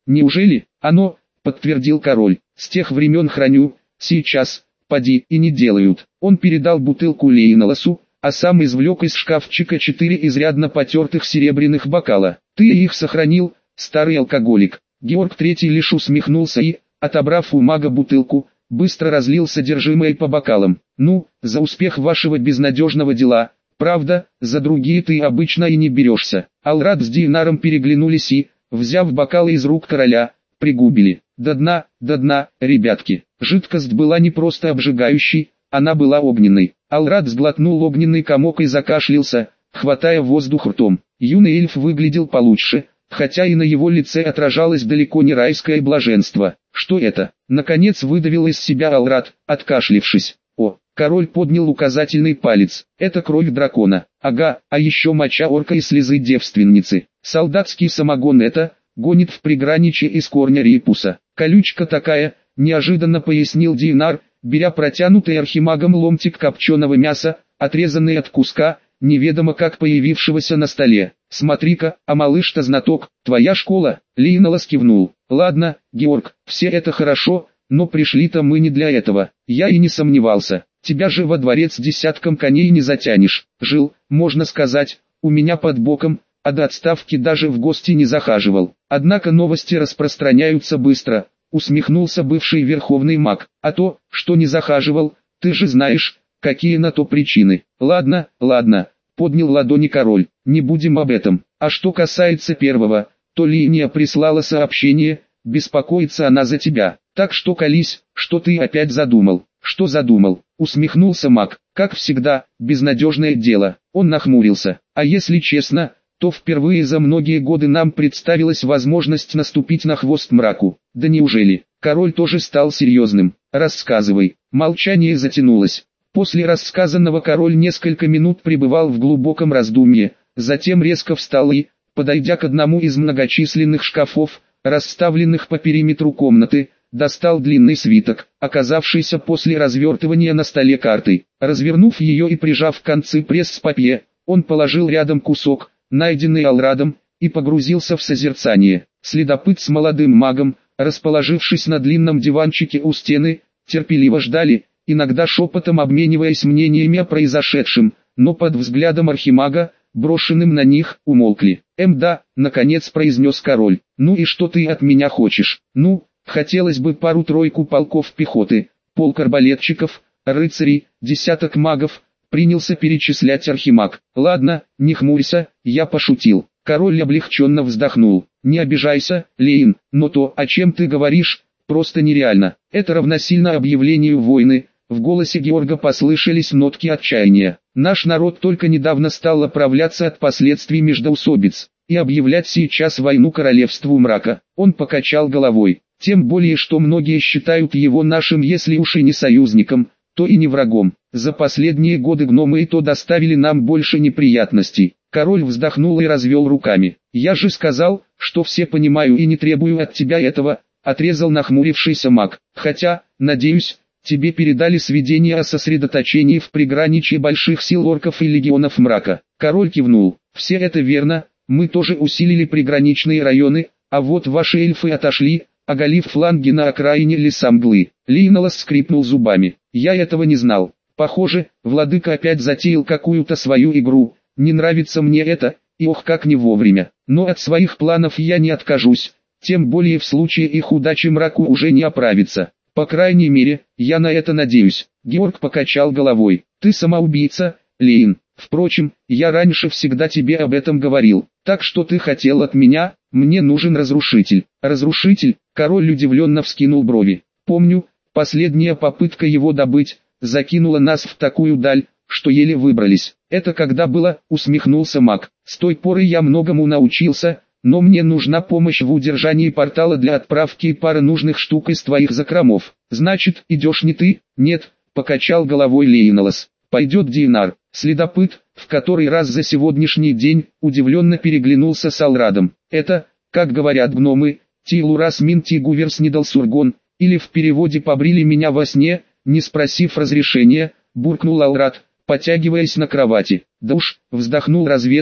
неужели? Оно, подтвердил король, с тех времен храню, сейчас, поди, и не делают. Он передал бутылку Лейнолосу, а сам извлек из шкафчика 4 изрядно потертых серебряных бокала. Ты их сохранил, старый алкоголик. Георг III лишь усмехнулся и, отобрав у мага бутылку, быстро разлил содержимое по бокалам. Ну, за успех вашего безнадежного дела. Правда, за другие ты обычно и не берешься. Алрад с Дейнаром переглянулись и, взяв бокалы из рук короля, пригубили. До дна, ребятки. Жидкость была не просто обжигающей, она была огненной. Алрад сглотнул огненный комок и закашлялся, хватая воздух ртом. Юный эльф выглядел получше, хотя и на его лице отражалось далеко не райское блаженство. Что это? Наконец выдавил из себя Алрад, откашлившись. О, король поднял указательный палец. Это кровь дракона. Ага, а еще моча орка и слезы девственницы. Солдатский самогон это, гонит в приграничье из корня репуса. Колючка такая, неожиданно пояснил Дейнар, беря протянутый архимагом ломтик копченого мяса, отрезанный от куска, неведомо как появившегося на столе. Смотри-ка, а малыш-то знаток, твоя школа? Лейнолос кивнул. Ладно, Георг, все это хорошо, но пришли-то мы не для этого. Я и не сомневался. Тебя же во дворец десятком коней не затянешь. Жил, можно сказать, у меня под боком, а до отставки даже в гости не захаживал. Однако новости распространяются быстро, усмехнулся бывший верховный маг. А то, что не захаживал, ты же знаешь, какие на то причины. Ладно, поднял ладони король, не будем об этом. А что касается первого, то Линия прислала сообщение, беспокоится она за тебя. Так что колись, что ты опять задумал. Что задумал? Усмехнулся маг. Как всегда, безнадежное дело. Он нахмурился. А если честно, то впервые за многие годы нам представилась возможность наступить на хвост мраку. Да неужели? Король тоже стал серьезным. Рассказывай. Молчание затянулось. После рассказанного король несколько минут пребывал в глубоком раздумье, затем резко встал и, подойдя к одному из многочисленных шкафов, расставленных по периметру комнаты, достал длинный свиток, оказавшийся после развертывания на столе картой. Развернув ее и прижав концы пресс-папье, он положил рядом кусок, найденный Алрадом, и погрузился в созерцание. Следопыт с молодым магом, расположившись на длинном диванчике у стены, терпеливо ждали, иногда шепотом обмениваясь мнениями о произошедшем, но под взглядом архимага, брошенным на них, умолкли. Да, наконец произнес король, ну и что ты от меня хочешь? Ну, хотелось бы пару-тройку полков пехоты, полк арбалетчиков, рыцарей, десяток магов, принялся перечислять архимаг. Ладно, не хмурься, я пошутил. Король облегченно вздохнул. Не обижайся, Лейн, но то, о чем ты говоришь, просто нереально. Это равносильно объявлению войны. В голосе Георга послышались нотки отчаяния. Наш народ только недавно стал оправляться от последствий междоусобиц, и объявлять сейчас войну королевству мрака. Он покачал головой. Тем более, что многие считают его нашим, если уж и не союзником, то и не врагом. За последние годы гномы и то доставили нам больше неприятностей. Король вздохнул и развел руками. Я же сказал, что все понимаю и не требую от тебя этого, отрезал нахмурившийся маг. Хотя, надеюсь, тебе передали сведения о сосредоточении в приграничье больших сил орков и легионов мрака. Король кивнул. Все это верно, мы тоже усилили приграничные районы, а вот ваши эльфы отошли, оголив фланги на окраине леса мглы. Лейнолос скрипнул зубами. Я этого не знал. Похоже, владыка опять затеял какую-то свою игру. Не нравится мне это, и ох как не вовремя. Но от своих планов я не откажусь, тем более в случае их удачи мраку уже не оправиться. По крайней мере, я на это надеюсь. Георг покачал головой. Ты самоубийца, Лейн. Впрочем, я раньше всегда тебе об этом говорил. Так что ты хотел от меня? Мне нужен разрушитель. Разрушитель? Король удивленно вскинул брови. Помню, последняя попытка его добыть, закинула нас в такую даль, что еле выбрались. Это когда было, усмехнулся маг. С той поры я многому научился, но мне нужна помощь в удержании портала для отправки и пара нужных штук из твоих закромов. Значит, идешь не ты? Нет, покачал головой Лейнолос. Пойдет Дейнар. Следопыт, в который раз за сегодняшний день, удивленно переглянулся с Алрадом. Это, как говорят гномы, Тилурас мин тигуверс не дал сургон, или в переводе побрили меня во сне, не спросив разрешения, буркнул Алрад, потягиваясь на кровати. Да уж, вздохнул разведчик,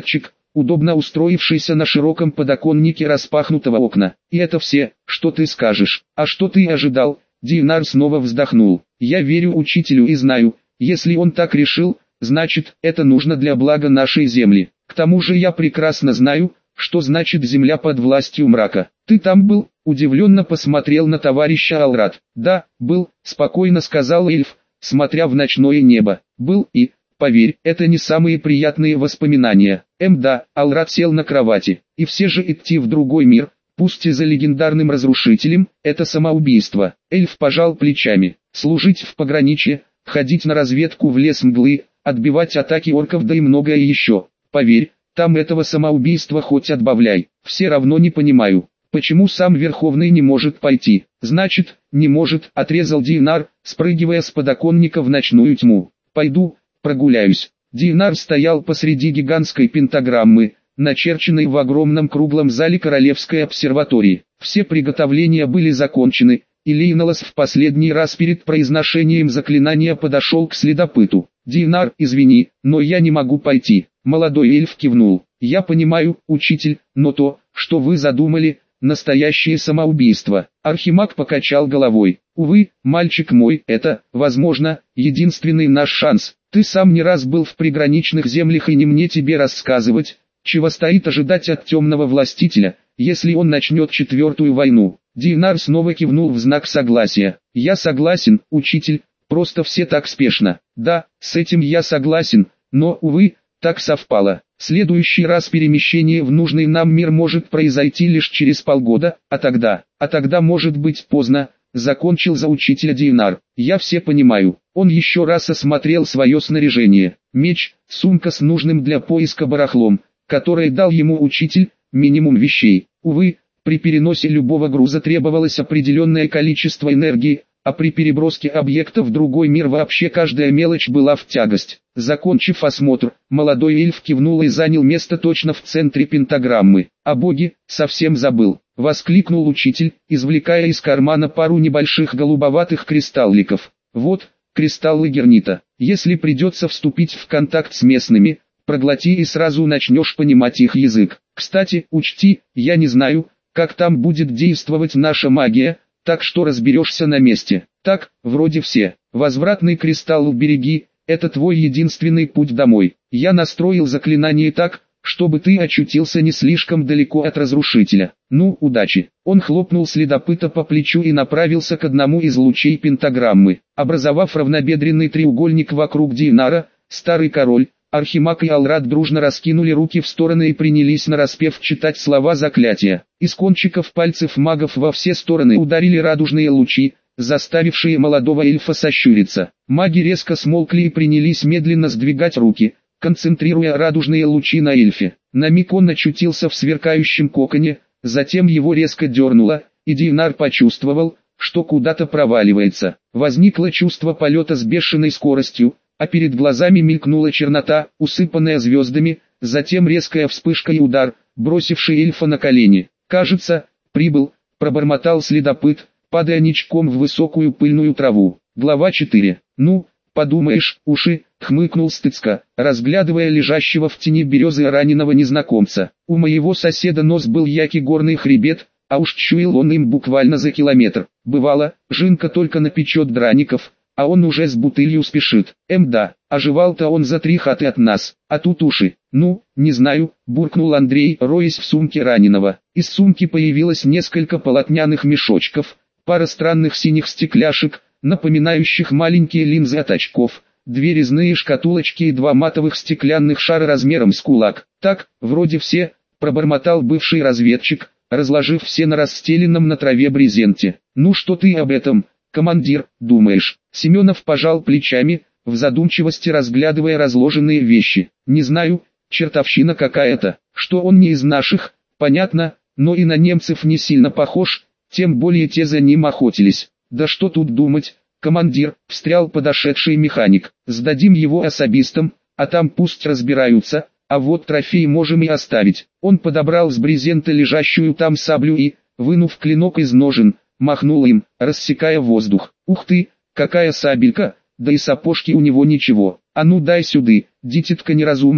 удобно устроившийся на широком подоконнике распахнутого окна. И это все, что ты скажешь. А что ты ожидал? Динар снова вздохнул. Я верю учителю и знаю, если он так решил, значит, это нужно для блага нашей земли. К тому же я прекрасно знаю, что значит земля под властью мрака. Ты там был? Удивленно посмотрел на товарища Алрат. Да, был, спокойно сказал эльф, смотря в ночное небо. Был и, поверь, это не самые приятные воспоминания. Да, Алрат сел на кровати. И все же идти в другой мир, пусть и за легендарным разрушителем, это самоубийство. Эльф пожал плечами. Служить в пограничье, ходить на разведку в лес мглы, отбивать атаки орков да и многое еще. Поверь, там этого самоубийства хоть отбавляй. Все равно не понимаю, почему сам Верховный не может пойти. Значит, не может, отрезал Динар, спрыгивая с подоконника в ночную тьму. Пойду, прогуляюсь. Динар стоял посреди гигантской пентаграммы, начерченной в огромном круглом зале Королевской обсерватории. Все приготовления были закончены, и Лейнолос в последний раз перед произношением заклинания подошел к следопыту. «Динар, извини, но я не могу пойти». Молодой эльф кивнул. «Я понимаю, учитель, но то, что вы задумали, настоящее самоубийство». Архимаг покачал головой. «Увы, мальчик мой, это, возможно, единственный наш шанс. Ты сам не раз был в приграничных землях и не мне тебе рассказывать, чего стоит ожидать от темного властителя, если он начнет четвертую войну». Динар снова кивнул в знак согласия. «Я согласен, учитель, просто все так спешно». «Да, с этим я согласен, но, увы, так совпало. Следующий раз перемещение в нужный нам мир может произойти лишь через полгода, а тогда может быть поздно», закончил за учителя Динар. «Я все понимаю». Он еще раз осмотрел свое снаряжение. Меч, сумка с нужным для поиска барахлом, которое дал ему учитель, минимум вещей. Увы, при переносе любого груза требовалось определенное количество энергии, а при переброске объекта в другой мир вообще каждая мелочь была в тягость. Закончив осмотр, молодой эльф кивнул и занял место точно в центре пентаграммы. «О боги, совсем забыл», — воскликнул учитель, извлекая из кармана пару небольших голубоватых кристалликов. «Вот, кристаллы гернита. Если придется вступить в контакт с местными, проглоти и сразу начнешь понимать их язык. Кстати, учти, я не знаю, как там будет действовать наша магия, так что разберешься на месте. Так, вроде все. Возвратный кристалл убереги, это твой единственный путь домой. Я настроил заклинание так, чтобы ты очутился не слишком далеко от разрушителя. Ну, удачи». Он хлопнул следопыта по плечу и направился к одному из лучей пентаграммы. Образовав равнобедренный треугольник вокруг Динара, старый король, Архимаг и Алрат дружно раскинули руки в стороны и принялись нараспев читать слова заклятия. Из кончиков пальцев магов во все стороны ударили радужные лучи, заставившие молодого эльфа сощуриться. Маги резко смолкли и принялись медленно сдвигать руки, концентрируя радужные лучи на эльфе. На миг он очутился в сверкающем коконе, затем его резко дернуло, и Динар почувствовал, что куда-то проваливается. Возникло чувство полета с бешеной скоростью, а перед глазами мелькнула чернота, усыпанная звездами, затем резкая вспышка и удар, бросивший эльфа на колени. «Кажется, прибыл», — пробормотал следопыт, падая ничком в высокую пыльную траву. Глава 4. «Ну, подумаешь, уши», — хмыкнул Стыцка, разглядывая лежащего в тени березы раненого незнакомца. «У моего соседа нос был яки горный хребет, а уж чуял он им буквально за километр. Бывало, Жинка только напечет драников, а он уже с бутылью спешит. Да, оживал-то он за 3 хаты от нас, а тут уши». «Ну, не знаю», — буркнул Андрей, роясь в сумке раненого. Из сумки появилось несколько полотняных мешочков, пара странных синих стекляшек, напоминающих маленькие линзы от очков, 2 резные шкатулочки и 2 матовых стеклянных шара размером с кулак. «Так, вроде все», — пробормотал бывший разведчик, разложив все на расстеленном на траве брезенте. «Ну что ты об этом, командир, думаешь?» Семенов пожал плечами, в задумчивости разглядывая разложенные вещи. «Не знаю, чертовщина какая-то. Что он не из наших, понятно, но и на немцев не сильно похож, тем более те за ним охотились». «Да что тут думать, командир», — встрял подошедший механик. «Сдадим его особистам, а там пусть разбираются, а вот трофей можем и оставить». Он подобрал с брезента лежащую там саблю и, вынув клинок из ножен, махнул им, рассекая воздух. «Ух ты, какая сабелька, да и сапожки у него ничего. А ну дай сюды, дитятка неразумная»,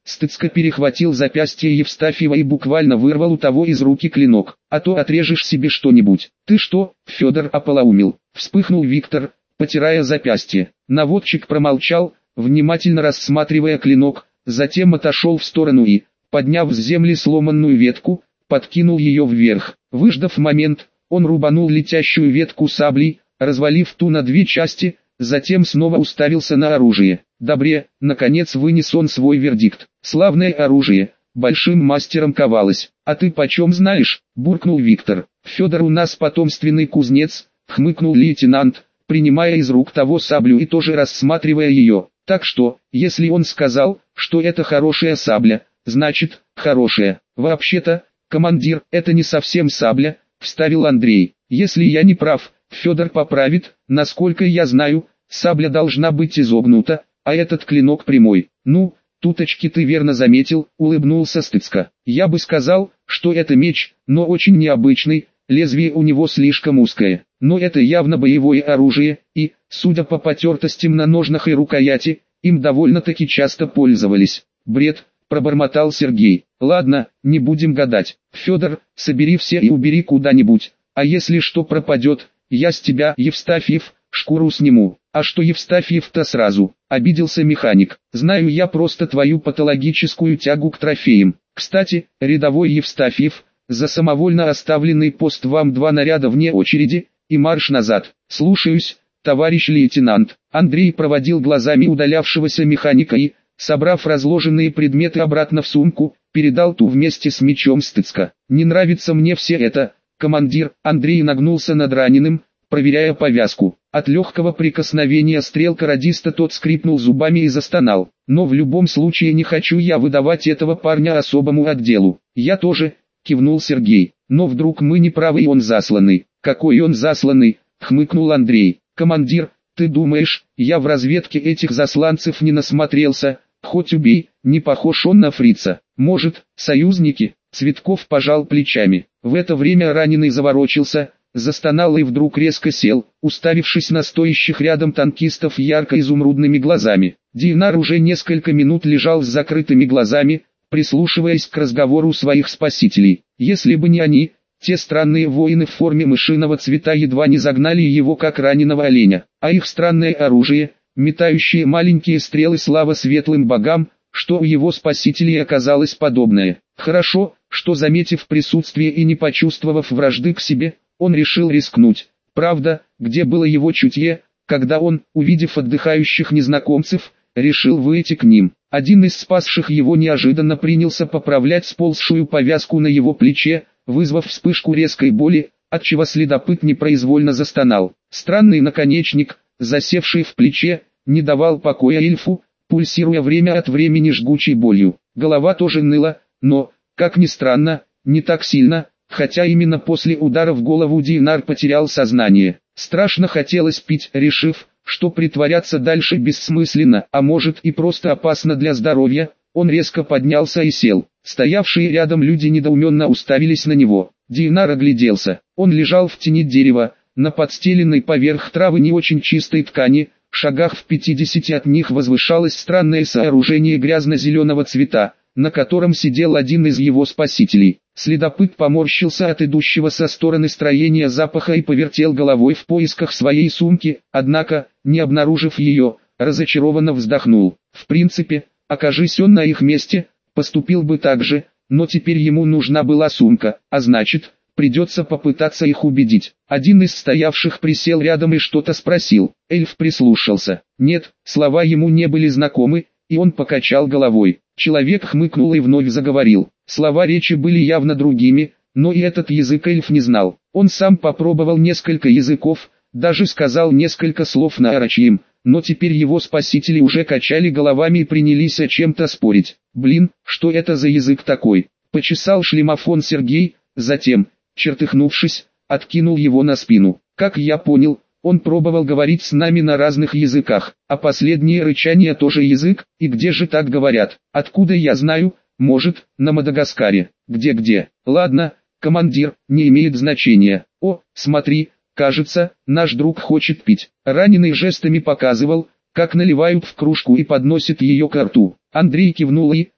Стыцко перехватил запястье Евстафьева и буквально вырвал у того из руки клинок. «А то отрежешь себе что-нибудь». «Ты что, Федор, ополоумил?» — вспыхнул Виктор, потирая запястье. Наводчик промолчал, внимательно рассматривая клинок, затем отошел в сторону и, подняв с земли сломанную ветку, подкинул ее вверх. Выждав момент, он рубанул летящую ветку саблей, развалив ту на две части, затем снова уставился на оружие. «Добре», наконец вынес он свой вердикт. «Славное оружие, большим мастером ковалось. А ты почем знаешь?» — буркнул Виктор. «Федор у нас потомственный кузнец», — хмыкнул лейтенант, принимая из рук того саблю и тоже рассматривая ее. «Так что, если он сказал, что это хорошая сабля, значит, хорошая. Вообще-то, командир, это не совсем сабля», — вставил Андрей. «Если я не прав, Федор поправит, насколько я знаю, сабля должна быть изогнута, а этот клинок прямой». «Ну, туточки ты верно заметил», — улыбнулся Стыцко. «Я бы сказал, что это меч, но очень необычный, лезвие у него слишком узкое. Но это явно боевое оружие, и, судя по потертостям на ножнах и рукояти, им довольно-таки часто пользовались». «Бред», — пробормотал Сергей. «Ладно, не будем гадать. Федор, собери все и убери куда-нибудь, а если что пропадет, я с тебя, Евстафьев, шкуру сниму». «А что Евстафьев-то сразу?» — обиделся механик. «Знаю я просто твою патологическую тягу к трофеям. Кстати, рядовой Евстафьев, за самовольно оставленный пост вам 2 наряда вне очереди, и марш назад». «Слушаюсь, товарищ лейтенант». Андрей проводил глазами удалявшегося механика и, собрав разложенные предметы обратно в сумку, передал ту вместе с мечом Стыцко. «Не нравится мне все это, командир». Андрей нагнулся над раненым, проверяя повязку. От легкого прикосновения стрелка радиста тот скрипнул зубами и застонал. «Но в любом случае не хочу я выдавать этого парня особому отделу». «Я тоже», — кивнул Сергей. «Но вдруг мы не правы и он засланный». «Какой он засланный?» — хмыкнул Андрей. «Командир, ты думаешь, я в разведке этих засланцев не насмотрелся? Хоть убей, не похож он на фрица. Может, союзники?» Цветков пожал плечами. В это время раненый заворочился, застонал и вдруг резко сел, уставившись на стоящих рядом танкистов ярко-изумрудными глазами. Динар уже несколько минут лежал с закрытыми глазами, прислушиваясь к разговору своих спасителей. Если бы не они, те странные воины в форме мышиного цвета едва не загнали его как раненого оленя, а их странное оружие, метающие маленькие стрелы, слава светлым богам, что у его спасителей оказалось подобное. Хорошо, что заметив присутствие и не почувствовав вражды к себе, он решил рискнуть. Правда, где было его чутье, когда он, увидев отдыхающих незнакомцев, решил выйти к ним. Один из спасших его неожиданно принялся поправлять сползшую повязку на его плече, вызвав вспышку резкой боли, отчего следопыт непроизвольно застонал. Странный наконечник, засевший в плече, не давал покоя эльфу, пульсируя время от времени жгучей болью. Голова тоже ныла, но, как ни странно, не так сильно, хотя именно после удара в голову Динар потерял сознание. Страшно хотелось пить, решив, что притворяться дальше бессмысленно, а может и просто опасно для здоровья, он резко поднялся и сел. Стоявшие рядом люди недоуменно уставились на него. Динар огляделся. Он лежал в тени дерева, на подстеленной поверх травы не очень чистой ткани, шагах в 50 от них возвышалось странное сооружение грязно-зеленого цвета, на котором сидел один из его спасителей. Следопыт поморщился от идущего со стороны строения запаха и повертел головой в поисках своей сумки, однако, не обнаружив ее, разочарованно вздохнул. В принципе, окажись он на их месте, поступил бы так же, но теперь ему нужна была сумка, а значит, придется попытаться их убедить. Один из стоявших присел рядом и что-то спросил. Эльф прислушался. Нет, слова ему не были знакомы, и он покачал головой. Человек хмыкнул и вновь заговорил. Слова речи были явно другими, но и этот язык эльф не знал. Он сам попробовал несколько языков, даже сказал несколько слов на орочьем, но теперь его спасители уже качали головами и принялись о чем-то спорить. «Блин, что это за язык такой?» — почесал шлемофон Сергей, затем, чертыхнувшись, откинул его на спину. «Как я понял, он пробовал говорить с нами на разных языках, а последнее рычание тоже язык, и где же так говорят? Откуда я знаю? Может, на Мадагаскаре? Где-где? Ладно, командир, не имеет значения. О, смотри, кажется, наш друг хочет пить». Раненый жестами показывал, как наливают в кружку и подносит ее к рту. Андрей кивнул и,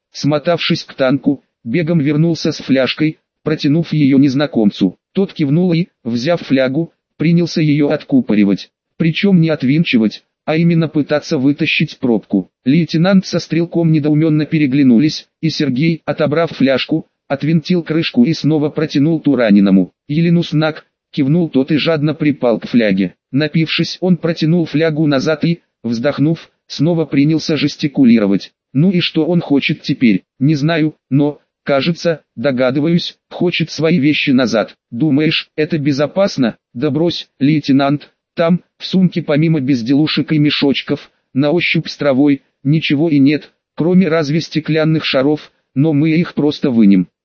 Смотавшись к танку, бегом вернулся с фляжкой, протянув ее незнакомцу. Тот кивнул и, взяв флягу, принялся ее откупоривать. Причем не отвинчивать, а именно пытаться вытащить пробку. Лейтенант со стрелком недоуменно переглянулись, и Сергей, отобрав фляжку, отвинтил крышку и снова протянул ту раненому. «Еленуснак», кивнул тот и жадно припал к фляге. Напившись, он протянул флягу назад и, вздохнув, снова принялся жестикулировать. Ну и что он хочет теперь, не знаю, но, кажется, догадываюсь, хочет свои вещи назад. Думаешь, это безопасно? Да брось, лейтенант, там, в сумке помимо безделушек и мешочков, на ощупь с травой, ничего и нет, кроме разве стеклянных шаров, но мы их просто вынем.